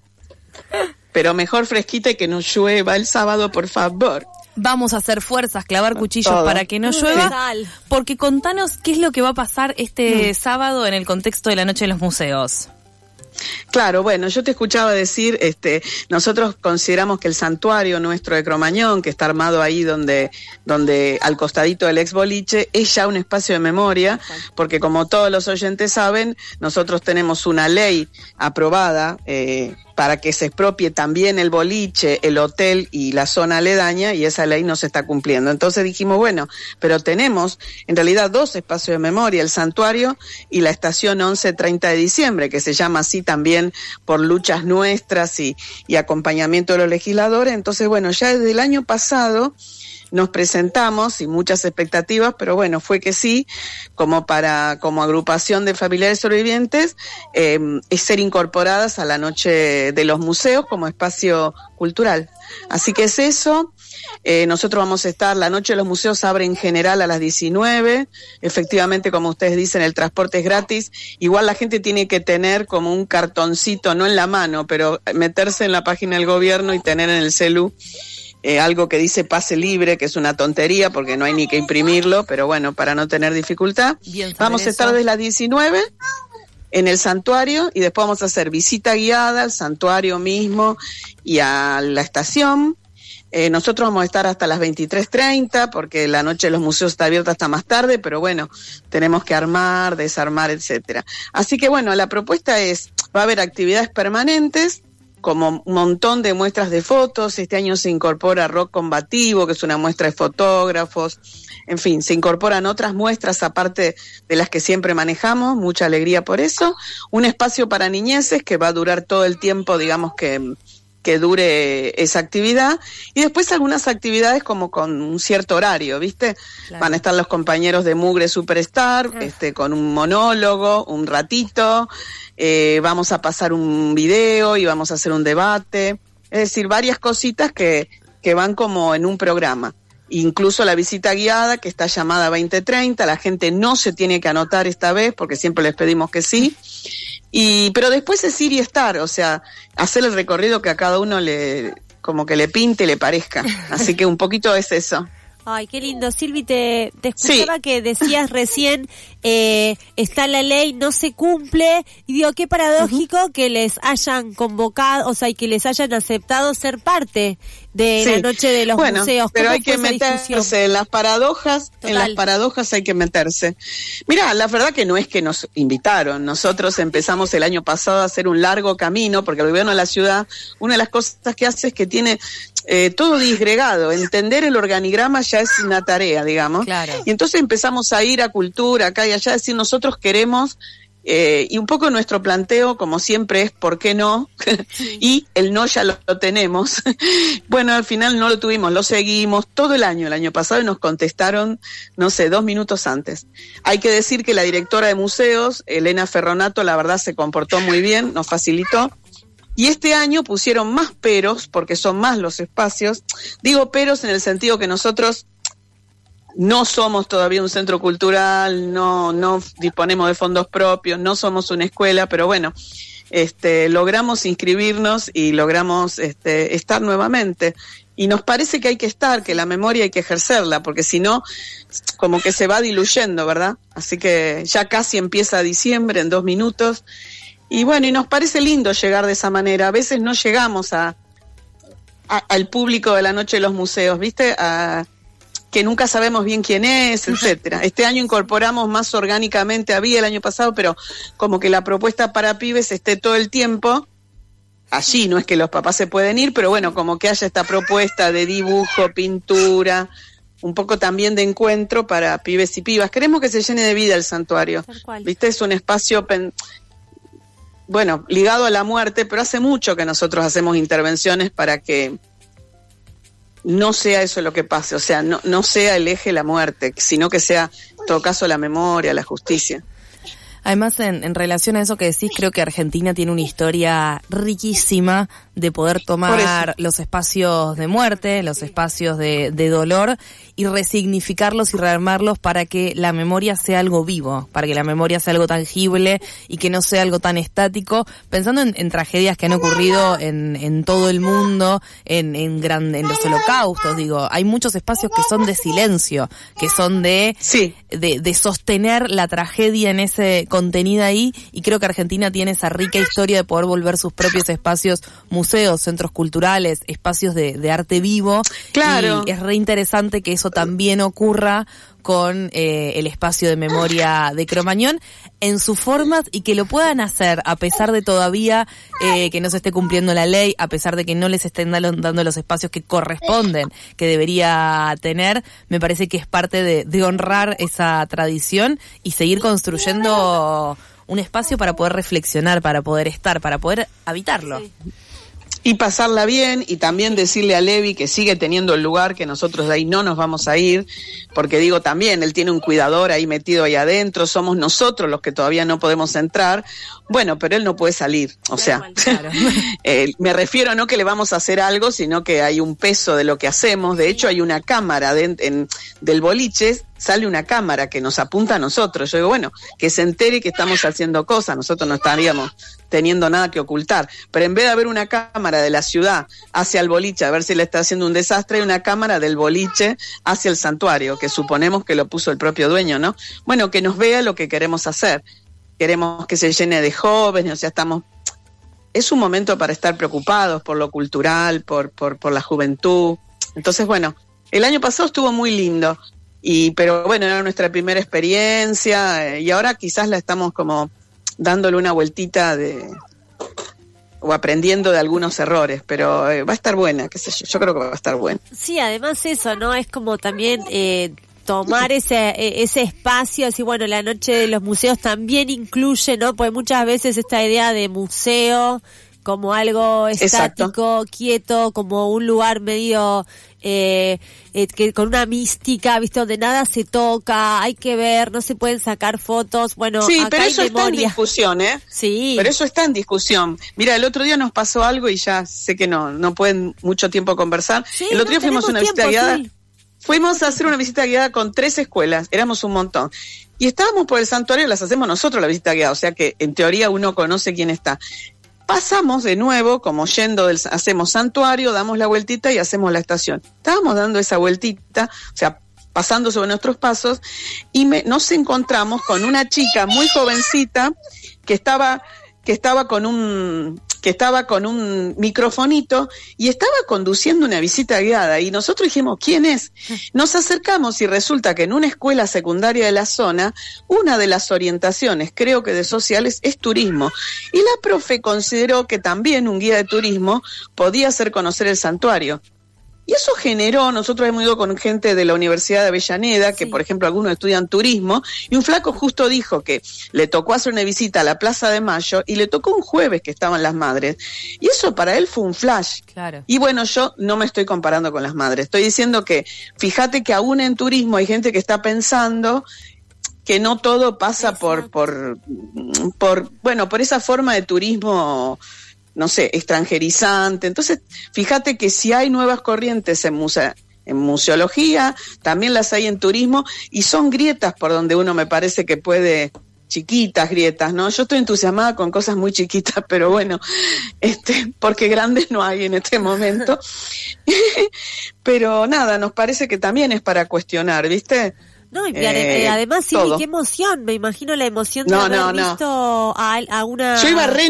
Pero mejor fresquita y que no llueva el sábado, por favor. Vamos a hacer fuerzas, clavar cuchillos para que no llueva, porque contanos qué es lo que va a pasar este sábado en el contexto de la Noche de los Museos. Claro, bueno, yo te escuchaba decir, nosotros consideramos que el santuario nuestro de Cromañón, que está armado ahí donde al costadito del ex boliche, es ya un espacio de memoria, porque como todos los oyentes saben, nosotros tenemos una ley aprobada para que se expropie también el boliche, el hotel y la zona aledaña, y esa ley no se está cumpliendo. Entonces dijimos, bueno, pero tenemos en realidad dos espacios de memoria, el santuario y la estación 11-30 de diciembre, que se llama así también por luchas nuestras y acompañamiento de los legisladores. Entonces, bueno, ya desde el año pasado nos presentamos y muchas expectativas, pero bueno, fue que sí, como agrupación de familiares sobrevivientes, es ser incorporadas a la Noche de los Museos como espacio cultural. Así que es eso. Nosotros vamos a estar, la Noche de los Museos abre en general a las 19, efectivamente, como ustedes dicen, el transporte es gratis. Igual la gente tiene que tener como un cartoncito, no en la mano, pero meterse en la página del gobierno y tener en el celu algo que dice pase libre, que es una tontería porque no hay ni que imprimirlo, pero bueno, para no tener dificultad. Vamos a estar desde las 19 en el santuario y después vamos a hacer visita guiada al santuario mismo y a la estación. Nosotros vamos a estar hasta las 23:30 porque la Noche de los Museos está abierta hasta más tarde, pero bueno, tenemos que armar, desarmar, etcétera. Así que bueno, la propuesta es, va a haber actividades permanentes, como un montón de muestras de fotos. Este año se incorpora Rock Combativo, que es una muestra de fotógrafos. En fin, se incorporan otras muestras aparte de las que siempre manejamos, mucha alegría por eso. Un espacio para niñeces que va a durar todo el tiempo, digamos, que dure esa actividad, y después algunas actividades como con un cierto horario, ¿viste? Claro. Van a estar los compañeros de Mugre Superstar, con un monólogo, un ratito, vamos a pasar un video y vamos a hacer un debate, es decir, varias cositas que van como en un programa. Incluso la visita guiada, que está llamada 20:30, la gente no se tiene que anotar esta vez, porque siempre les pedimos que sí, pero después es ir y estar, o sea, hacer el recorrido que a cada uno como que le pinte y le parezca, así que un poquito es eso. Ay, qué lindo. Silvi, te escuchaba que decías recién, está la ley, no se cumple, y digo, qué paradójico que les hayan convocado, o sea, y que les hayan aceptado ser parte de la noche de los museos. Pero hay que meterse en las paradojas, hay que meterse. Mirá, la verdad que no es que nos invitaron, nosotros empezamos el año pasado a hacer un largo camino, porque el gobierno de la ciudad, una de las cosas que hace es que tiene todo disgregado, entender el organigrama ya es una tarea, digamos. Claro. Y entonces empezamos a ir a cultura, acá y allá, decir nosotros queremos, y un poco nuestro planteo, como siempre, es ¿por qué no? Y el no ya lo tenemos. Bueno, al final no lo tuvimos, lo seguimos todo el año pasado, y nos contestaron, no sé, 2 minutos antes. Hay que decir que la directora de museos, Elena Ferronato, la verdad se comportó muy bien, nos facilitó. Y este año pusieron más peros, porque son más los espacios. Digo peros en el sentido que nosotros no somos todavía un centro cultural, no disponemos de fondos propios, no somos una escuela, pero bueno, logramos inscribirnos y logramos estar nuevamente. Y nos parece que hay que estar, que la memoria hay que ejercerla, porque si no, como que se va diluyendo, ¿verdad? Así que ya casi empieza diciembre, en 2 minutos. Y bueno, y nos parece lindo llegar de esa manera. A veces no llegamos al público de la noche de los museos, ¿viste? Que nunca sabemos bien quién es, etcétera. Este año incorporamos más orgánicamente, había el año pasado, pero como que la propuesta para pibes esté todo el tiempo allí, no es que los papás se pueden ir, pero bueno, como que haya esta propuesta de dibujo, pintura, un poco también de encuentro para pibes y pibas. Queremos que se llene de vida el santuario, ¿viste? Es un espacio ligado a la muerte, pero hace mucho que nosotros hacemos intervenciones para que no sea eso lo que pase, o sea, no sea el eje la muerte, sino que sea, en todo caso, la memoria, la justicia. Además, en relación a eso que decís, creo que Argentina tiene una historia riquísima de poder tomar los espacios de muerte, los espacios de dolor, y resignificarlos y rearmarlos para que la memoria sea algo vivo, para que la memoria sea algo tangible y que no sea algo tan estático, pensando en tragedias que han ocurrido en todo el mundo, en los holocaustos, digo, hay muchos espacios que son de silencio, que son de sostener la tragedia en ese contenida ahí, y creo que Argentina tiene esa rica historia de poder volver sus propios espacios, museos, centros culturales, espacios de arte vivo. Claro. Y es re interesante que eso también ocurra con el espacio de memoria de Cromañón en sus formas, y que lo puedan hacer a pesar de todavía que no se esté cumpliendo la ley, a pesar de que no les estén dando los espacios que corresponden, que debería tener. Me parece que es parte de honrar esa tradición y seguir construyendo un espacio para poder reflexionar, para poder estar, para poder habitarlo. Sí. Y pasarla bien, y también decirle a Levi que sigue teniendo el lugar, que nosotros de ahí no nos vamos a ir, porque digo también, él tiene un cuidador ahí metido ahí adentro, somos nosotros los que todavía no podemos entrar, bueno, pero él no puede salir, o sea, claro. Me refiero no que le vamos a hacer algo, sino que hay un peso de lo que hacemos. De hecho hay una cámara del boliche, sale una cámara que nos apunta a nosotros. Yo digo, bueno, que se entere que estamos haciendo cosas, nosotros no estaríamos teniendo nada que ocultar, pero en vez de haber una cámara de la ciudad hacia el boliche a ver si le está haciendo un desastre, hay una cámara del boliche hacia el santuario, que suponemos que lo puso el propio dueño, ¿no? Bueno, que nos vea lo que queremos hacer, queremos que se llene de jóvenes, o sea, es un momento para estar preocupados por lo cultural, por la juventud. Entonces, bueno, el año pasado estuvo muy lindo, pero bueno, era nuestra primera experiencia, y ahora quizás la estamos como dándole una vueltita o aprendiendo de algunos errores, pero va a estar buena, qué sé yo creo que va a estar buena. Sí, además eso, ¿no? Es como también tomar ese espacio, así bueno, la noche de los museos también incluye, ¿no? Pues muchas veces esta idea de museo como algo estático, quieto, como un lugar medio que con una mística, ¿viste? Donde nada se toca, hay que ver, no se pueden sacar fotos. Bueno, sí, acá pero eso hay está en discusión, ¿eh? Sí. Pero eso está en discusión. Mira, el otro día nos pasó algo y ya sé que no pueden mucho tiempo conversar. Sí, el otro día fuimos a una visita guiada. Sí. Fuimos a hacer una visita guiada con 3 escuelas, éramos un montón. Y estábamos por el santuario, las hacemos nosotros la visita guiada, o sea que en teoría uno conoce quién está. pasamos de nuevo, como hacemos santuario, damos la vueltita y hacemos la estación. Estábamos dando esa vueltita, o sea, pasando sobre nuestros pasos, y nos encontramos con una chica muy jovencita que estaba con un microfonito y estaba conduciendo una visita guiada, y nosotros dijimos, ¿quién es? Nos acercamos y resulta que en una escuela secundaria de la zona, una de las orientaciones, creo que de sociales, es turismo, y la profe consideró que también un guía de turismo podía hacer conocer el santuario. Y eso generó, nosotros hemos ido con gente de la Universidad de Avellaneda, que por ejemplo algunos estudian turismo, y un flaco justo dijo que le tocó hacer una visita a la Plaza de Mayo, y le tocó un jueves que estaban las madres, y eso para él fue un flash. Claro. Y bueno, yo no me estoy comparando con las madres, estoy diciendo que, fíjate que aún en turismo hay gente que está pensando que no todo pasa por esa forma de turismo, no sé, extranjerizante. Entonces, fíjate que si hay nuevas corrientes en museología, también las hay en turismo, y son grietas por donde uno me parece que puede, chiquitas grietas, ¿no? Yo estoy entusiasmada con cosas muy chiquitas, pero bueno, porque grandes no hay en este momento. Pero nada, nos parece que también es para cuestionar, ¿viste? No, y además, sí, qué emoción, me imagino la emoción de haber visto a una... Yo iba re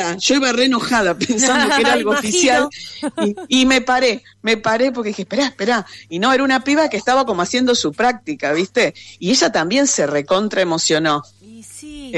enojada pensando que era algo oficial, y me paré porque dije, espera, y no, era una piba que estaba como haciendo su práctica, ¿viste? Y ella también se recontra emocionó. Y sí.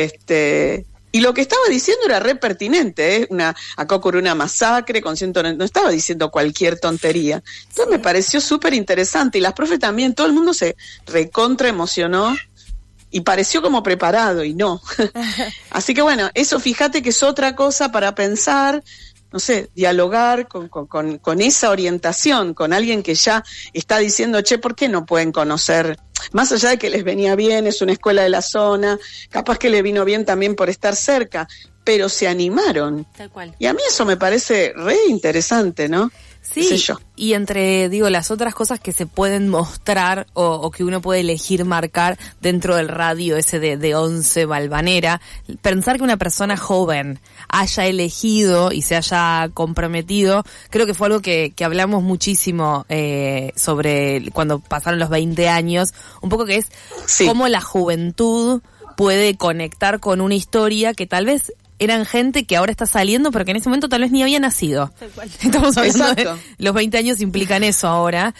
Y lo que estaba diciendo era re pertinente, ¿eh? Acá ocurrió una masacre, no estaba diciendo cualquier tontería. Entonces me pareció súper interesante, y las profes también, todo el mundo se recontra emocionó, y pareció como preparado, y no. Así que bueno, eso fíjate que es otra cosa para pensar, no sé, dialogar con esa orientación, con alguien que ya está diciendo, che, ¿por qué no pueden conocer? Más allá de que les venía bien, es una escuela de la zona, capaz que le vino bien también por estar cerca, pero se animaron. Tal cual. Y a mí eso me parece re interesante, ¿no? Sí, y entre, las otras cosas que se pueden mostrar o que uno puede elegir marcar dentro del radio ese de 11 Valvanera, pensar que una persona joven haya elegido y se haya comprometido, creo que fue algo que hablamos muchísimo sobre cuando pasaron los 20 años, un poco que es cómo la juventud puede conectar con una historia que tal vez eran gente que ahora está saliendo, pero que en ese momento tal vez ni había nacido. Estamos hablando de los 20 años implican eso ahora.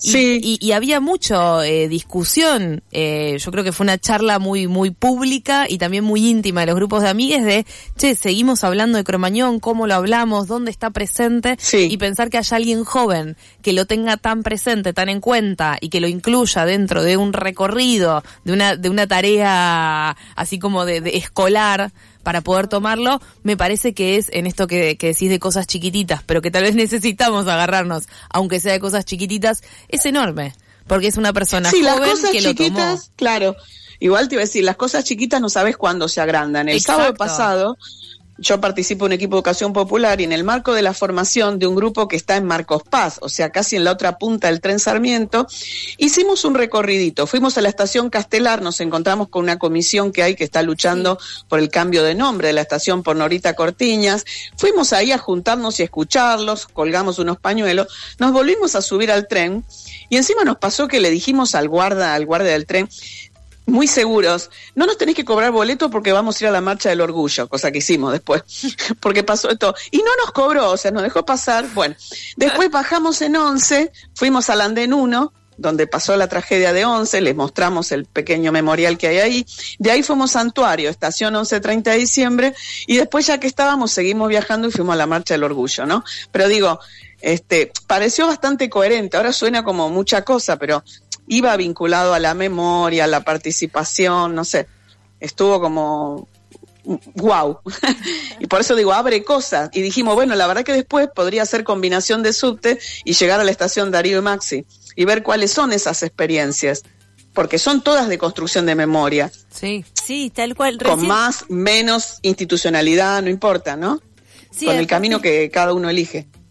Y había mucho discusión. Yo creo que fue una charla muy muy pública y también muy íntima de los grupos de amigues de, seguimos hablando de Cromañón, cómo lo hablamos, dónde está presente, y pensar que haya alguien joven que lo tenga tan presente, tan en cuenta, y que lo incluya dentro de un recorrido, de una tarea así como de escolar, para poder tomarlo, me parece que es en esto que decís de cosas chiquititas, pero que tal vez necesitamos agarrarnos, aunque sea de cosas chiquititas, es enorme, porque es una persona joven que lo tomó. Claro, igual te iba a decir, las cosas chiquitas no sabes cuándo se agrandan. El sábado pasado yo participo en un equipo de educación popular, y en el marco de la formación de un grupo que está en Marcos Paz, o sea, casi en la otra punta del tren Sarmiento, hicimos un recorridito. Fuimos a la estación Castelar, nos encontramos con una comisión que está luchando por el cambio de nombre de la estación por Norita Cortiñas. Fuimos ahí a juntarnos y a escucharlos, colgamos unos pañuelos, nos volvimos a subir al tren, y encima nos pasó que le dijimos al guardia del tren, muy seguros, no nos tenés que cobrar boleto porque vamos a ir a la marcha del orgullo, cosa que hicimos después, porque pasó esto, y no nos cobró, o sea, nos dejó pasar. Bueno, después bajamos en 11, fuimos al andén 1, donde pasó la tragedia de 11, les mostramos el pequeño memorial que hay ahí, de ahí fuimos Santuario, estación 11-30 de diciembre, y después ya que estábamos, seguimos viajando y fuimos a la marcha del orgullo, ¿no? Pero digo, pareció bastante coherente, ahora suena como mucha cosa, pero iba vinculado a la memoria, a la participación, no sé, estuvo como wow. Y por eso digo, abre cosas. Y dijimos, bueno, la verdad que después podría ser combinación de subte y llegar a la estación Darío y Maxi y ver cuáles son esas experiencias, porque son todas de construcción de memoria. Sí, tal cual. Con más, menos institucionalidad, no importa, ¿no? Con el camino que cada uno elige.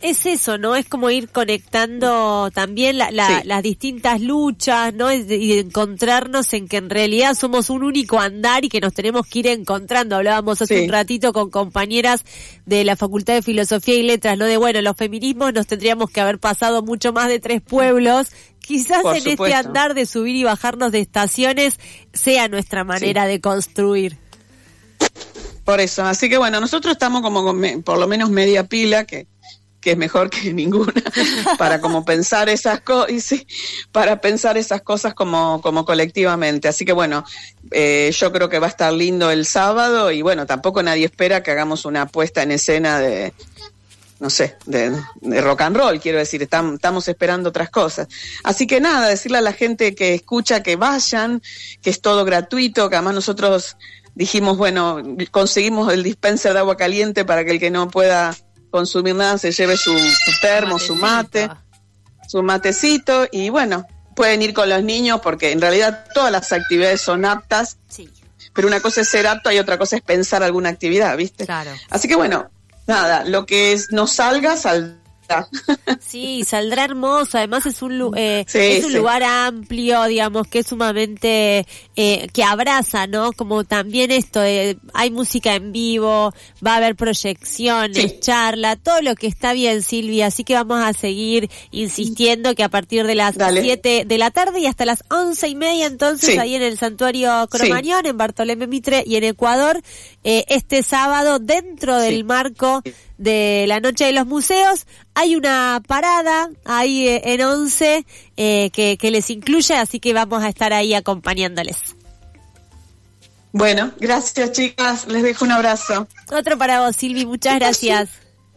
es eso, ¿no? Es como ir conectando también las distintas luchas, ¿no? Y encontrarnos en que en realidad somos un único andar y que nos tenemos que ir encontrando. Hablábamos hace un ratito con compañeras de la Facultad de Filosofía y Letras, ¿no? De, bueno, los feminismos nos tendríamos que haber pasado mucho más de 3 pueblos. Quizás Por en supuesto. este andar de subir y bajarnos de estaciones sea nuestra manera de construir. Por eso, así que bueno, nosotros estamos como con por lo menos media pila, que es mejor que ninguna, para como pensar esas cosas, y sí, para pensar esas cosas como colectivamente. Así que bueno, yo creo que va a estar lindo el sábado, y bueno, tampoco nadie espera que hagamos una puesta en escena de, no sé, de rock and roll, quiero decir, estamos esperando otras cosas. Así que nada, decirle a la gente que escucha que vayan, que es todo gratuito, que además nosotros dijimos, bueno, conseguimos el dispenser de agua caliente para que el que no pueda consumir nada se lleve su termo, su mate, su matecito, y bueno, pueden ir con los niños porque en realidad todas las actividades son aptas, pero una cosa es ser apto y otra cosa es pensar alguna actividad, ¿viste? Claro. Así que bueno, nada, lo que nos salga, saldrá. Sí, saldrá hermoso. Además es un lugar amplio, digamos, que es sumamente que abraza, ¿no? Como también esto hay música en vivo, va a haber proyecciones, charla, todo lo que está bien, Silvia. Así que vamos a seguir insistiendo que a partir de las 7 de la tarde y hasta las 11:30, entonces ahí en el Santuario Cromañón, en Bartolomé Mitre y en Ecuador, este sábado, dentro del marco de la Noche de los Museos, hay una parada ahí en 11 que les incluye, así que vamos a estar ahí acompañándoles. Bueno, gracias chicas, les dejo un abrazo. Otro para vos, Silvi, muchas gracias.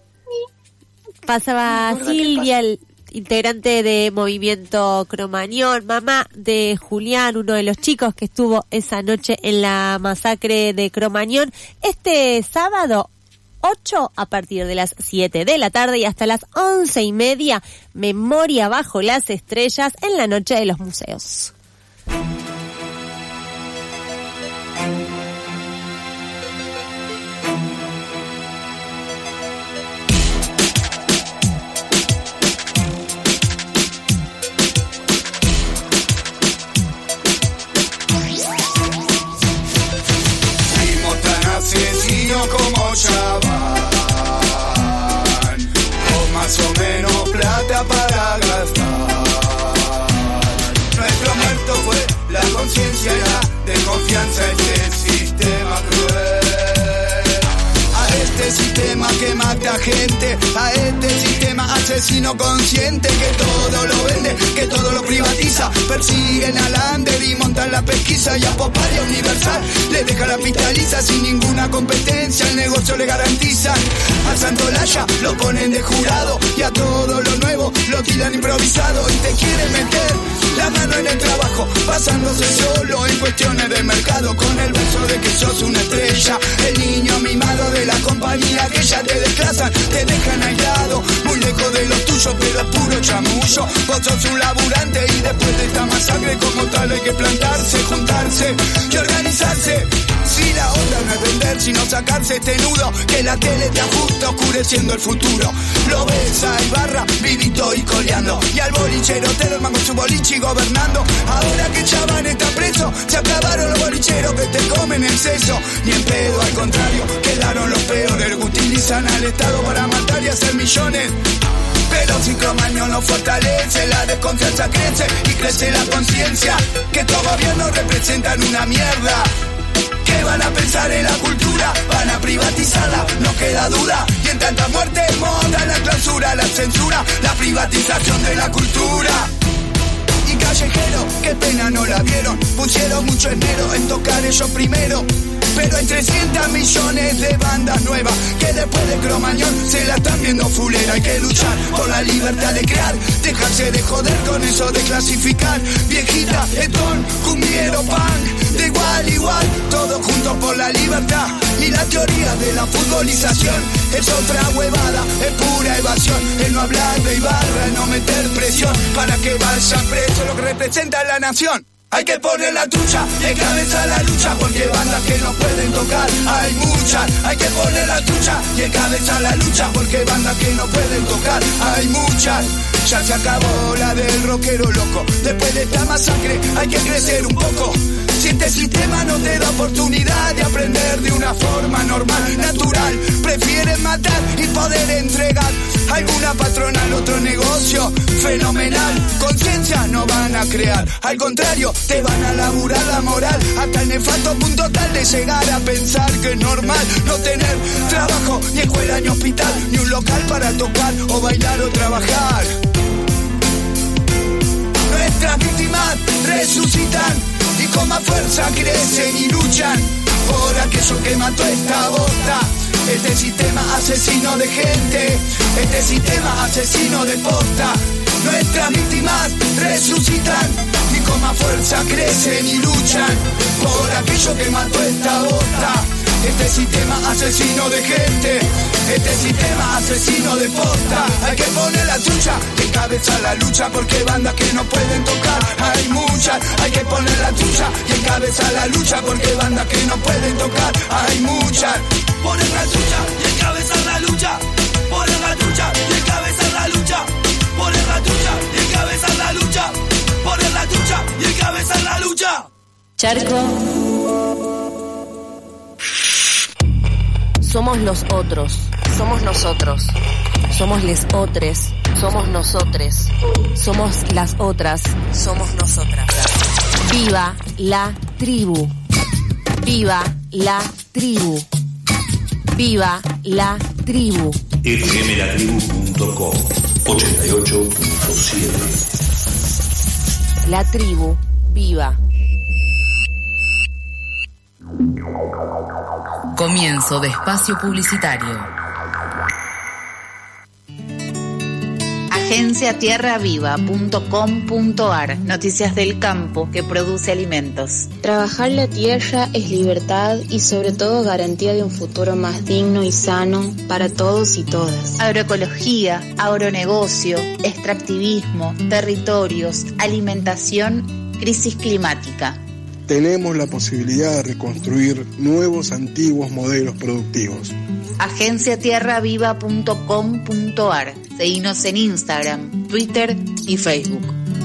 Pasaba Silvia, el integrante de Movimiento Cromañón, mamá de Julián, uno de los chicos que estuvo esa noche en la masacre de Cromañón. Este sábado 8 a partir de las 7 de la tarde y hasta las 11:30, Memoria bajo las estrellas en la Noche de los Museos. Fuimos tan asesinos como Chabán, con más o menos plata para gastar. Nuestro muerto fue la conciencia y la desconfianza en este sistema cruel. A este sistema que mata gente, a este sistema asesino consciente que todo lo vende, que todo lo privatiza. Persiguen al under y montan la pesquisa, y a Poparia Universal le deja la pistaliza sin ninguna competencia, el negocio le garantizan. A Santolaya lo ponen de jurado y a todo lo nuevo lo tiran improvisado, y te quieren meter la mano en el trabajo, basándose solo en cuestiones de mercado, con el beso de que sos una estrella, el niño mimado de la compañía que ya te desclasan, te dejan aislado, muy lejos de lo tuyo, pero es puro chamullo. Vos sos un laburante y después de esta masacre como tal hay que plantarse, juntarse y organizarse. Si la onda no es vender, sino sacarse este nudo que la tele te ajusta oscureciendo el futuro. Lo ves a Ibarra vivito y coleando, y al bolichero Telman con su boliche y gobernando. Ahora que Chabán está preso, se acabaron los bolicheros que te comen el seso. Ni en pedo, al contrario, quedaron los peores que utilizan al Estado para matar y hacer millones. Pero si Cromañón no fortalece, la desconfianza crece y crece la conciencia que estos gobiernos representan una mierda. ¿Qué van a pensar en la cultura? Van a privatizarla, no queda duda. Y en tanta muerte monta la clausura, la censura, la privatización de la cultura. Y Callejero, qué pena no la vieron, pusieron mucho esmero en tocar ellos primero. Pero hay 300 millones de bandas nuevas que después de Cromañón se la están viendo fulera. Hay que luchar por la libertad de crear, dejarse de joder con eso de clasificar. Viejita, etón, cumbiero, punk, de igual a igual, todos juntos por la libertad. Y la teoría de la futbolización es otra huevada, es pura evasión. El no hablar de Ibarra, el no meter presión para que vaya preso lo que representa la nación. Hay que poner la trucha y encabezar la lucha, porque bandas que no pueden tocar hay muchas. Hay que poner la trucha y encabezar la lucha, porque bandas que no pueden tocar hay muchas. Ya se acabó la del rockero loco, después de esta masacre hay que crecer un poco. Si este sistema no te da oportunidad de aprender de una forma normal, natural, prefieren matar y poder entregar alguna patronal, otro negocio fenomenal. Conciencia no van a crear, al contrario, te van a laburar la moral, hasta el nefasto punto tal de llegar a pensar que es normal no tener trabajo, ni escuela, ni hospital, ni un local para tocar o bailar o trabajar. Nuestras víctimas resucitan y con más fuerza crecen y luchan por aquello que mató esta bota. Este sistema asesino de gente, este sistema asesino de posta. Nuestras víctimas resucitan y con más fuerza crecen y luchan por aquello que mató esta bota. Este sistema asesino de gente, este sistema asesino de posta. Hay que poner la trucha y encabezar la lucha, porque bandas que no pueden tocar hay muchas. Hay que poner la trucha y encabezar la lucha, porque bandas que no pueden tocar hay muchas. Poner la trucha y encabezar la lucha, poner la trucha y encabezar la lucha, poner la trucha y encabezar la lucha, poner la trucha y encabezar la lucha. Charco. Somos los otros, somos nosotros, somos les otres, somos nosotres, somos las otras, somos nosotras. Viva la tribu, viva la tribu, viva la tribu. fmlatribu.com 88.7. La tribu, viva. Comienzo de espacio publicitario. agenciatierraviva.com.ar. Noticias del campo que produce alimentos. Trabajar la tierra es libertad y sobre todo garantía de un futuro más digno y sano para todos y todas. Agroecología, agronegocio, extractivismo, territorios, alimentación, crisis climática. Tenemos la posibilidad de reconstruir nuevos, antiguos modelos productivos. agenciatierraviva.com.ar. Seguinos en Instagram, Twitter y Facebook.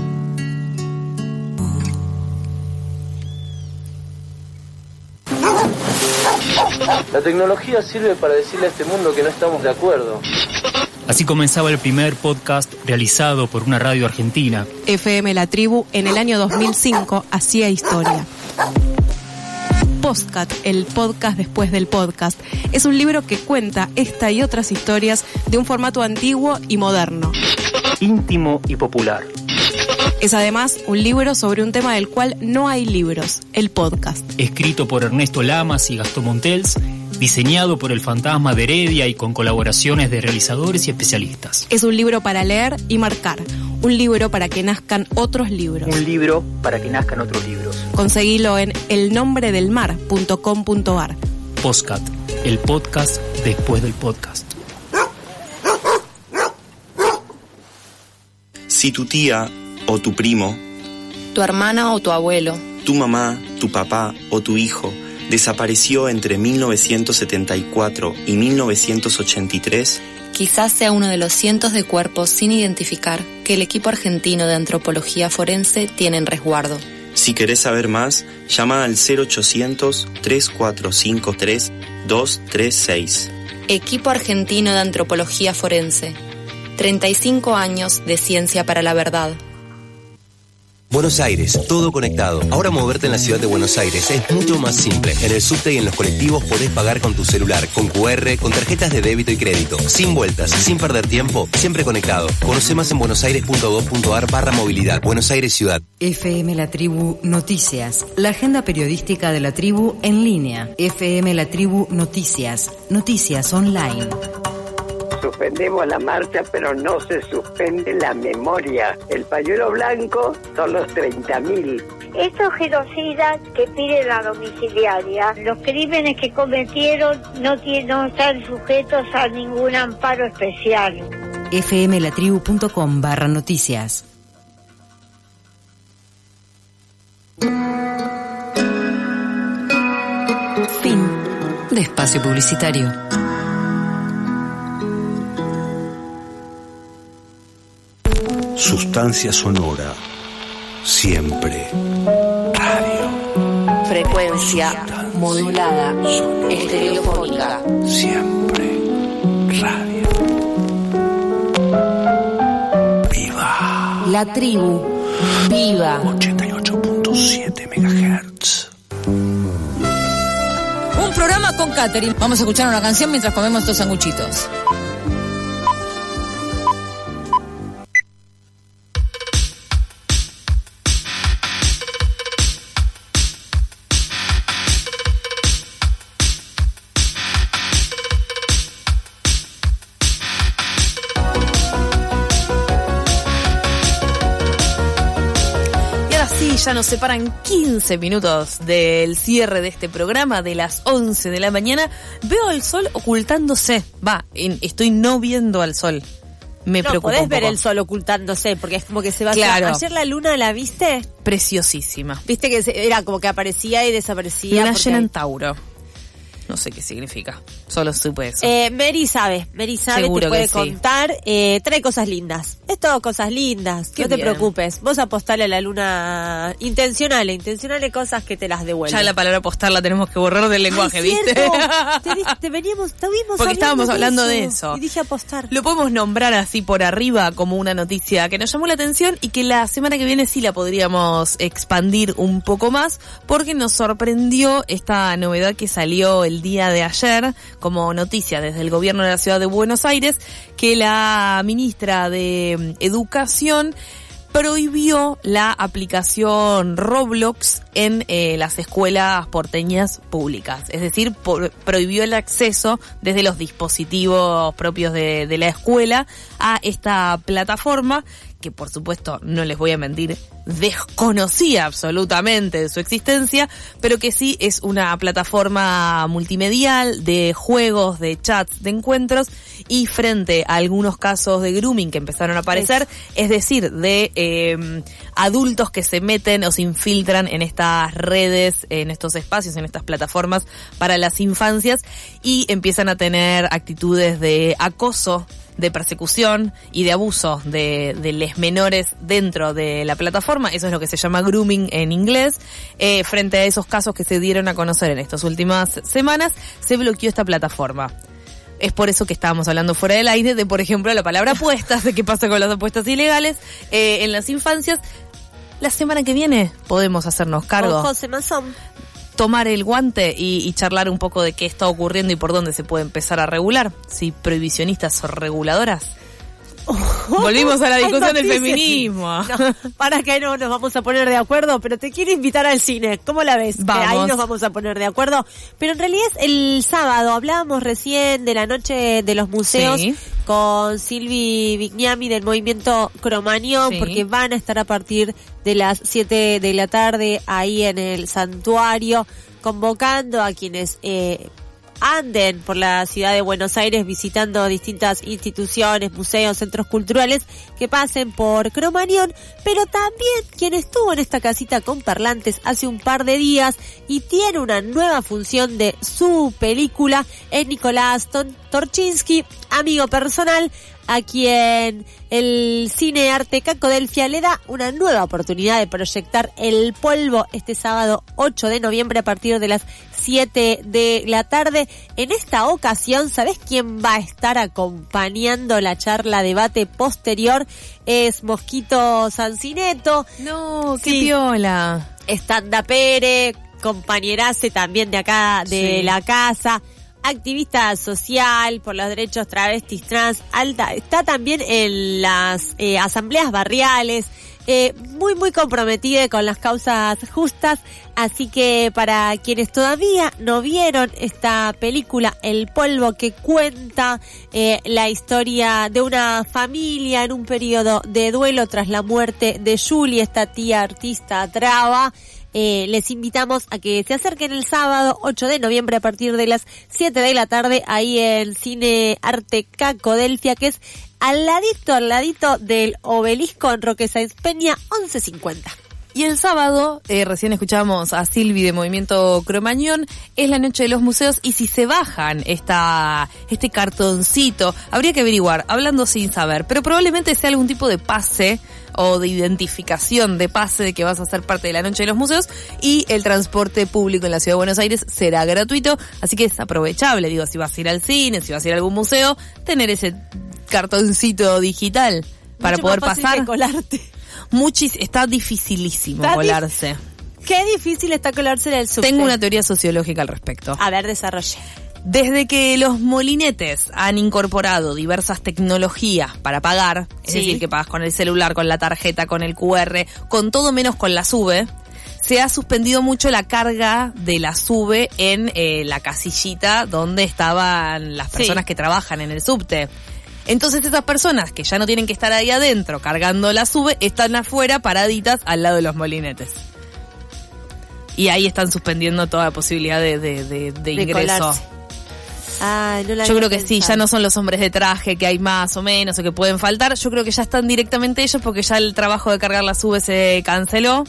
La tecnología sirve para decirle a este mundo que no estamos de acuerdo. Así comenzaba el primer podcast realizado por una radio argentina. FM La Tribu en el año 2005 hacía historia. Postcat, el podcast después del podcast, es un libro que cuenta esta y otras historias de un formato antiguo y moderno. Íntimo y popular. Es además un libro sobre un tema del cual no hay libros, el podcast. Escrito por Ernesto Lamas y Gastón Montels, diseñado por el Fantasma de Heredia y con colaboraciones de realizadores y especialistas. Es un libro para leer y marcar, un libro para que nazcan otros libros. Un libro para que nazcan otros libros. Conseguilo en elnombredelmar.com.ar. Postcat, el podcast después del podcast. Si tu tía o tu primo, Tu hermana o tu abuelo, tu mamá, tu papá o tu hijo desapareció entre 1974 y 1983, quizás sea uno de los cientos de cuerpos sin identificar que el equipo argentino de antropología forense tiene en resguardo. Si querés saber más, llama al 0800-3453-236. Equipo argentino de antropología forense. 35 años de ciencia para la verdad. Buenos Aires, todo conectado. Ahora moverte en la ciudad de Buenos Aires es mucho más simple. En el subte y en los colectivos podés pagar con tu celular, con QR, con tarjetas de débito y crédito. Sin vueltas, sin perder tiempo, siempre conectado. Conoce más en buenosaires.gov.ar/movilidad. Buenos Aires Ciudad. FM La Tribu Noticias. La agenda periodística de la tribu en línea. FM La Tribu Noticias. Noticias online. Suspendemos la marcha, pero no se suspende la memoria. El pañuelo blanco son los 30.000. Estos genocidas que piden la domiciliaria, los crímenes que cometieron no están sujetos a ningún amparo especial. fmlatribu.com/noticias. Fin de espacio publicitario. Sustancia sonora. Siempre. Radio. Frecuencia modulada. Estereofónica. Siempre. Radio. Viva. La tribu. Viva. 88.7 MHz. Un programa con catering. Vamos a escuchar una canción mientras comemos estos sanguchitos. Ya nos separan 15 minutos del cierre de este programa, de las 11 de la mañana. Veo al sol ocultándose. Estoy no viendo al sol. Me preocupa un poco. Podés ver el sol ocultándose, porque es como que se va. Claro. Ayer la luna, ¿la viste? Preciosísima. Viste que era como que aparecía y desaparecía. Luna llena en Tauro. No sé qué significa. Solo supe eso. Mary sabe, Seguro te puede que sí. contar. Trae cosas lindas. Es todo cosas lindas. Qué no te bien. preocupes. Vos apostale a la luna intencionales cosas que te las devuelven. Ya la palabra apostar la tenemos que borrar del lenguaje, ¿viste? Estuvimos porque estábamos hablando de eso. Y dije apostar. Lo podemos nombrar así por arriba como una noticia que nos llamó la atención y que la semana que viene sí la podríamos expandir un poco más, porque nos sorprendió esta novedad que salió el día de ayer como noticia desde el gobierno de la ciudad de Buenos Aires, que la ministra de Educación prohibió la aplicación Roblox en las escuelas porteñas públicas. Es decir, prohibió el acceso desde los dispositivos propios de la escuela a esta plataforma, que por supuesto, no les voy a mentir, desconocía absolutamente de su existencia, pero que sí es una plataforma multimedial de juegos, de chats, de encuentros, y frente a algunos casos de grooming que empezaron a aparecer, es decir, de adultos que se meten o se infiltran en estas redes, en estos espacios, en estas plataformas para las infancias, y empiezan a tener actitudes de acoso, de persecución y de abuso de les menores dentro de la plataforma. Eso es lo que se llama grooming en inglés. Frente a esos casos que se dieron a conocer en estas últimas semanas, se bloqueó esta plataforma. Es por eso que estábamos hablando fuera del aire de, por ejemplo, la palabra apuestas, de qué pasa con las apuestas ilegales en las infancias. La semana que viene podemos hacernos cargo. Con José Mazón. Tomar el guante y charlar un poco de qué está ocurriendo y por dónde se puede empezar a regular. Si prohibicionistas o reguladoras. Volvimos a la discusión del feminismo. No, para que no nos vamos a poner de acuerdo, pero te quiero invitar al cine. ¿Cómo la ves? Vamos. Ahí nos vamos a poner de acuerdo. Pero en realidad es el sábado. Hablábamos recién de la noche de los museos, sí, con Silvi Vignami del movimiento Cromañón, sí, porque van a estar a partir de las 7 de la tarde ahí en el santuario, convocando a quienes anden por la ciudad de Buenos Aires visitando distintas instituciones, museos, centros culturales, que pasen por Cromañón, pero también quien estuvo en esta casita con parlantes hace un par de días y tiene una nueva función de su película es Nicolás Torchinsky, amigo personal, a quien el Cine Arte Cacodelfia le da una nueva oportunidad de proyectar El Polvo este sábado 8 de noviembre a partir de las 7 de la tarde. En esta ocasión, ¿sabés quién va a estar acompañando la charla debate posterior? Es Mosquito Sancineto. No, qué piola. Stand-upere, compañerace también de acá de la casa, activista social por los derechos travestis, trans, está también en las asambleas barriales, muy comprometida con las causas justas, así que para quienes todavía no vieron esta película El Polvo, que cuenta la historia de una familia en un periodo de duelo tras la muerte de Julie, esta tía artista traba, les invitamos a que se acerquen el sábado 8 de noviembre a partir de las 7 de la tarde ahí en Cine Arte Cacodelfia, que es al ladito del Obelisco en Roque Sáenz Peña 1150. Y el sábado, recién escuchábamos a Silvi de Movimiento Cromañón, es la noche de los museos, y si se bajan este cartoncito, habría que averiguar, hablando sin saber, pero probablemente sea algún tipo de pase o de identificación de pase de que vas a ser parte de la noche de los museos, y el transporte público en la Ciudad de Buenos Aires será gratuito, así que es aprovechable, digo, si vas a ir al cine, si vas a ir a algún museo, tener ese cartoncito digital para poder pasar. Colarte. Está dificilísimo colarse. Qué difícil está colarse en el subte. Tengo una teoría sociológica al respecto. A ver, desarrolle. Desde que los molinetes han incorporado diversas tecnologías para pagar, es decir, que pagas con el celular, con la tarjeta, con el QR, con todo menos con la SUBE, se ha suspendido mucho la carga de la SUBE en la casillita donde estaban las personas que trabajan en el subte. Entonces estas personas que ya no tienen que estar ahí adentro cargando la SUBE, están afuera paraditas al lado de los molinetes. Y ahí están suspendiendo toda la posibilidad de ingreso. Yo creo que sí, ya no son los hombres de traje que hay más o menos o que pueden faltar. Yo creo que ya están directamente ellos, porque ya el trabajo de cargar la SUBE se canceló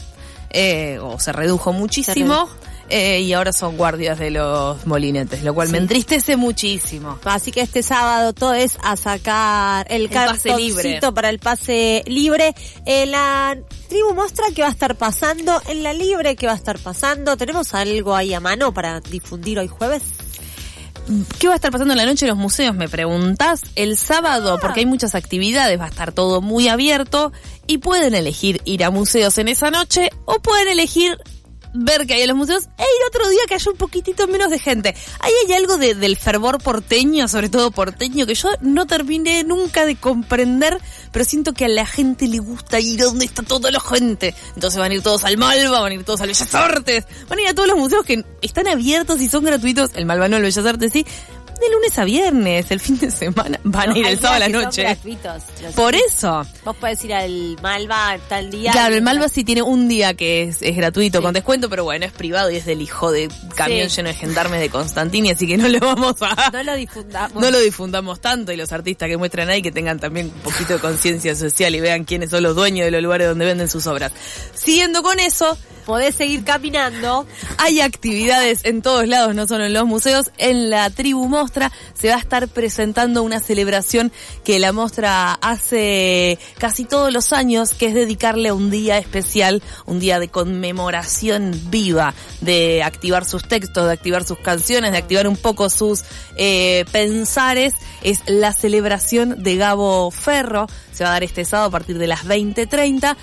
o se redujo muchísimo. Y ahora son guardias de los molinetes, lo cual me entristece muchísimo. Así que este sábado todo es a sacar el pase libre para el pase libre. La tribu muestra que va a estar pasando, en la libre que va a estar pasando. ¿Tenemos algo ahí a mano para difundir hoy jueves? ¿Qué va a estar pasando en la noche de los museos? Me preguntás. El sábado, porque hay muchas actividades, va a estar todo muy abierto y pueden elegir ir a museos en esa noche o pueden elegir ver que hay en los museos e ir otro día que haya un poquitito menos de gente. Ahí hay algo del fervor porteño, sobre todo porteño, que yo no terminé nunca de comprender, pero siento que a la gente le gusta ir a donde está toda la gente. Entonces van a ir todos al Malva, van a ir todos al Bellas Artes, van a ir a todos los museos que están abiertos y son gratuitos. El Malva no, el Bellas Artes sí. De lunes a viernes, el fin de semana, van a ir el sábado a la noche. Gratuitos, por eso. Vos podés ir al Malva tal día. Claro, el Malva sí tiene un día que es gratuito, con descuento, pero bueno, es privado y es del hijo de camión lleno de gendarmes de Constantini, así que no lo vamos a... No lo difundamos. No lo difundamos tanto, y los artistas que muestran ahí que tengan también un poquito de conciencia social y vean quiénes son los dueños de los lugares donde venden sus obras. Siguiendo con eso... Podés seguir caminando. Hay actividades en todos lados, no solo en los museos. En la Tribu Mostra se va a estar presentando una celebración que la Mostra hace casi todos los años, que es dedicarle un día especial, un día de conmemoración viva, de activar sus textos, de activar sus canciones, de activar un poco sus pensares. Es la celebración de Gabo Ferro. Se va a dar este sábado a partir de las 20:30,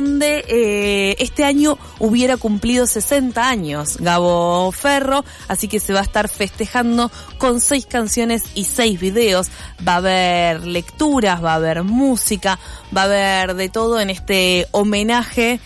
donde este año hubiera cumplido 60 años Gabo Ferro, así que se va a estar festejando con 6 canciones y 6 videos. Va a haber lecturas, va a haber música, va a haber de todo en este homenaje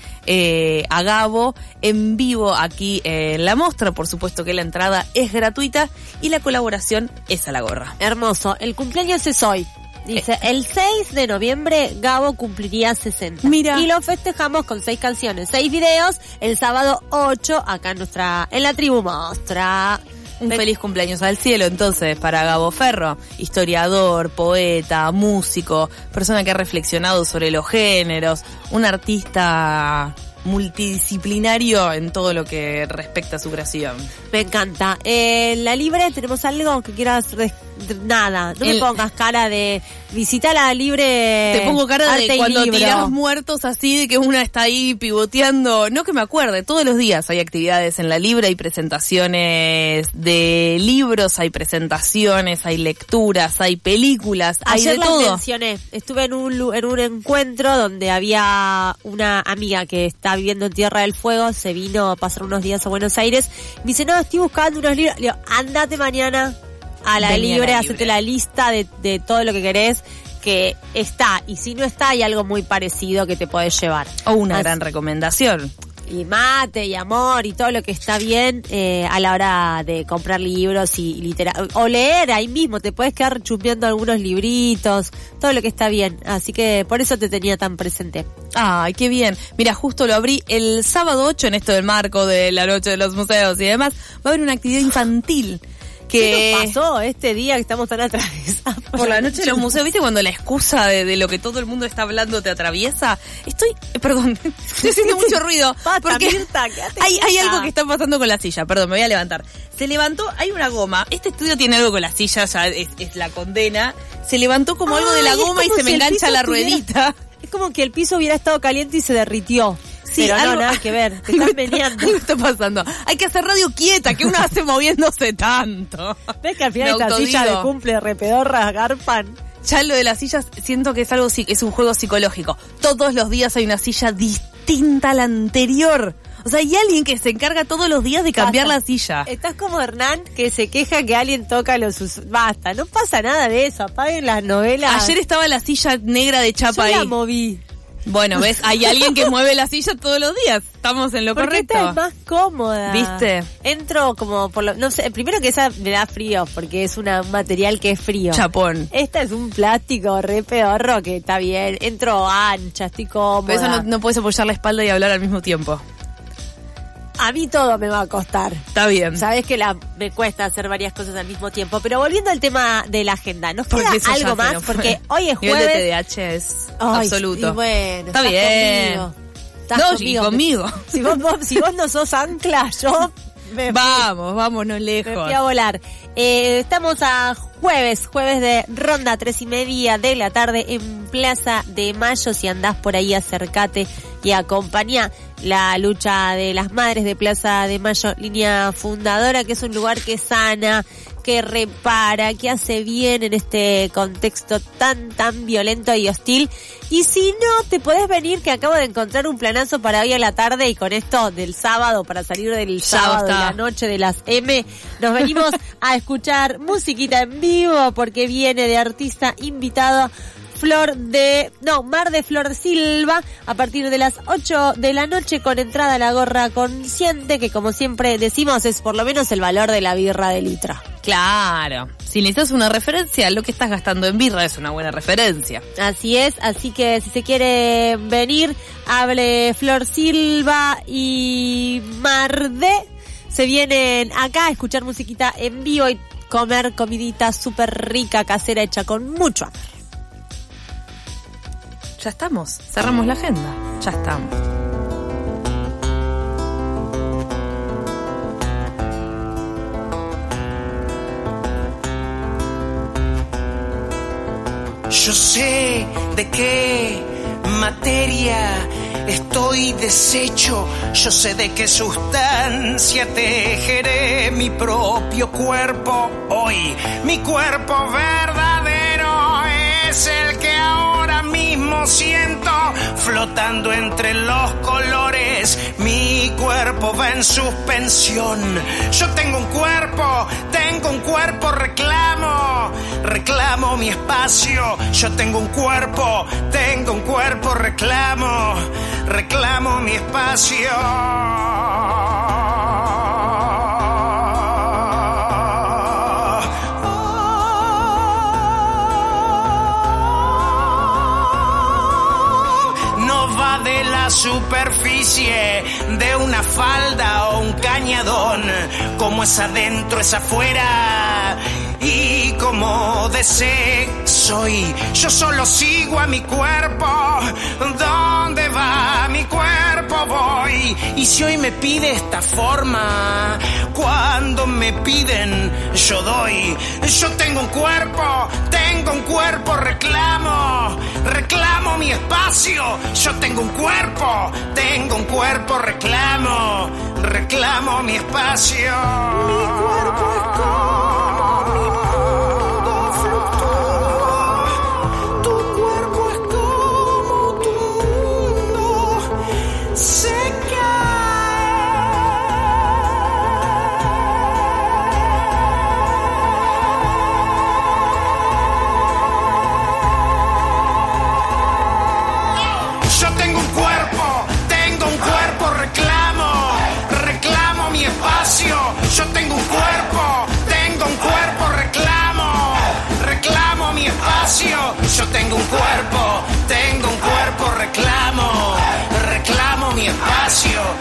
a Gabo en vivo aquí en la Mostra. Por supuesto que la entrada es gratuita y la colaboración es a la gorra. Hermoso. El cumpleaños es hoy. Dice, el 6 de noviembre Gabo cumpliría 60. Mira. Y lo festejamos con 6 canciones, 6 videos, el sábado 8 acá en la Tribu Mostra. Un feliz cumpleaños al cielo entonces para Gabo Ferro, historiador, poeta, músico, persona que ha reflexionado sobre los géneros, un artista multidisciplinario en todo lo que respecta a su creación. Me encanta. La libre, ¿tenemos algo que quieras? Nada, no me pongas cara de visita la libre. Te pongo cara de cuando libro. tirás muertos así, de que una está ahí pivoteando. No que me acuerde, todos los días hay actividades en la libre, hay presentaciones de libros, hay presentaciones, hay lecturas, hay películas, hay de todo. Ayer mencioné, estuve en un encuentro donde había una amiga que está viviendo en Tierra del Fuego, se vino a pasar unos días a Buenos Aires, me dice, no, estoy buscando unos libros. Le digo, andate mañana a la libre, hacete la lista de todo lo que querés, que está, y si no está, hay algo muy parecido que te podés llevar. O una gran recomendación. Y mate y amor y todo lo que está bien a la hora de comprar libros y o leer ahí mismo, te puedes quedar chumpeando algunos libritos, todo lo que está bien, así que por eso te tenía tan presente. Ay, qué bien. Mira, justo lo abrí el sábado 8 en esto del marco de la noche de los museos y demás, va a haber una actividad infantil que ¿qué nos pasó este día que estamos tan atravesados? Por la noche de los museos, ¿viste cuando la excusa de lo que todo el mundo está hablando te atraviesa? Estoy haciendo mucho ruido. Porque Mirta, hay algo que está pasando con la silla. Perdón, me voy a levantar. Se levantó, hay una goma. Este estudio tiene algo con la silla, ya es la condena. Se levantó como algo de la goma y se me engancha la ruedita. Es como que el piso hubiera estado caliente y se derritió. Sí, pero no, nada que ver, te estás meneando. Algo está pasando. Hay que hacer radio quieta, que uno hace moviéndose tanto. ¿Ves que al final esta silla de cumple re pedorras garpan? Ya lo de las sillas, siento que es un juego psicológico. Todos los días hay una silla distinta a la anterior. O sea, hay alguien que se encarga todos los días de cambiar la silla. Estás como Hernán, que se queja que alguien toca Basta, no pasa nada de eso, apaguen las novelas. Ayer estaba la silla negra de chapa ahí. Yo la moví. Bueno, ¿ves? Hay alguien que mueve la silla todos los días. Estamos en lo correcto. Esta es más cómoda. ¿Viste? Entro como por lo... No sé, primero que esa me da frío, porque es un material que es frío. Chapón. Esta es un plástico re pedorro que está bien. Entro ancha, estoy cómoda. Pero eso no puedes apoyar la espalda y hablar al mismo tiempo. A mí todo me va a costar. Está bien. Sabés que me cuesta hacer varias cosas al mismo tiempo. Pero volviendo al tema de la agenda, ¿nos queda algo más? Porque hoy es jueves. El de TDAH es absoluto. Y bueno, está bien. Conmigo. Si vos no sos ancla, yo vámonos lejos. Me fui a volar. Estamos a jueves de ronda 3:30 de la tarde en Plaza de Mayo. Si andás por ahí, acércate y acompañá la lucha de las madres de Plaza de Mayo, línea fundadora, que es un lugar que sana, que repara, que hace bien en este contexto tan violento y hostil. Y si no, te podés venir, que acabo de encontrar un planazo para hoy a la tarde, y con esto del sábado, para salir del sábado de la noche de las M, nos venimos a escuchar musiquita en vivo, porque viene de artista invitado Mar de Flor Silva, a partir de las 8 de la noche, con entrada a la gorra consciente, que como siempre decimos es por lo menos el valor de la birra de litro. Claro, si necesitas una referencia, lo que estás gastando en birra es una buena referencia. Así es, así que si se quiere venir, hable Flor Silva y Mar de, se vienen acá a escuchar musiquita en vivo y comer comidita súper rica, casera, hecha con mucho amor. Ya estamos, cerramos la agenda, ya estamos. Yo sé de qué materia estoy deshecho, yo sé de qué sustancia tejeré mi propio cuerpo. Hoy mi cuerpo verdadero es el que ahora mismo siento, flotando entre los colores. Mi cuerpo va en suspensión. Yo tengo un cuerpo, reclamo mi espacio. Yo tengo un cuerpo, reclamo mi espacio. Superficie de una falda o un cañadón, como es adentro es afuera, y como de sexo, y yo solo sigo a mi cuerpo. ¿Dónde va mi cuerpo? Voy. Y si hoy me pide esta forma, cuando me piden yo doy. Yo tengo un cuerpo, reclamo mi espacio. Yo tengo un cuerpo, reclamo mi espacio. Mi cuerpo es como mi mundo fluctúa. Tu cuerpo es como tu mundo se Yo tengo un cuerpo, reclamo mi espacio. Yo tengo un cuerpo, reclamo mi espacio.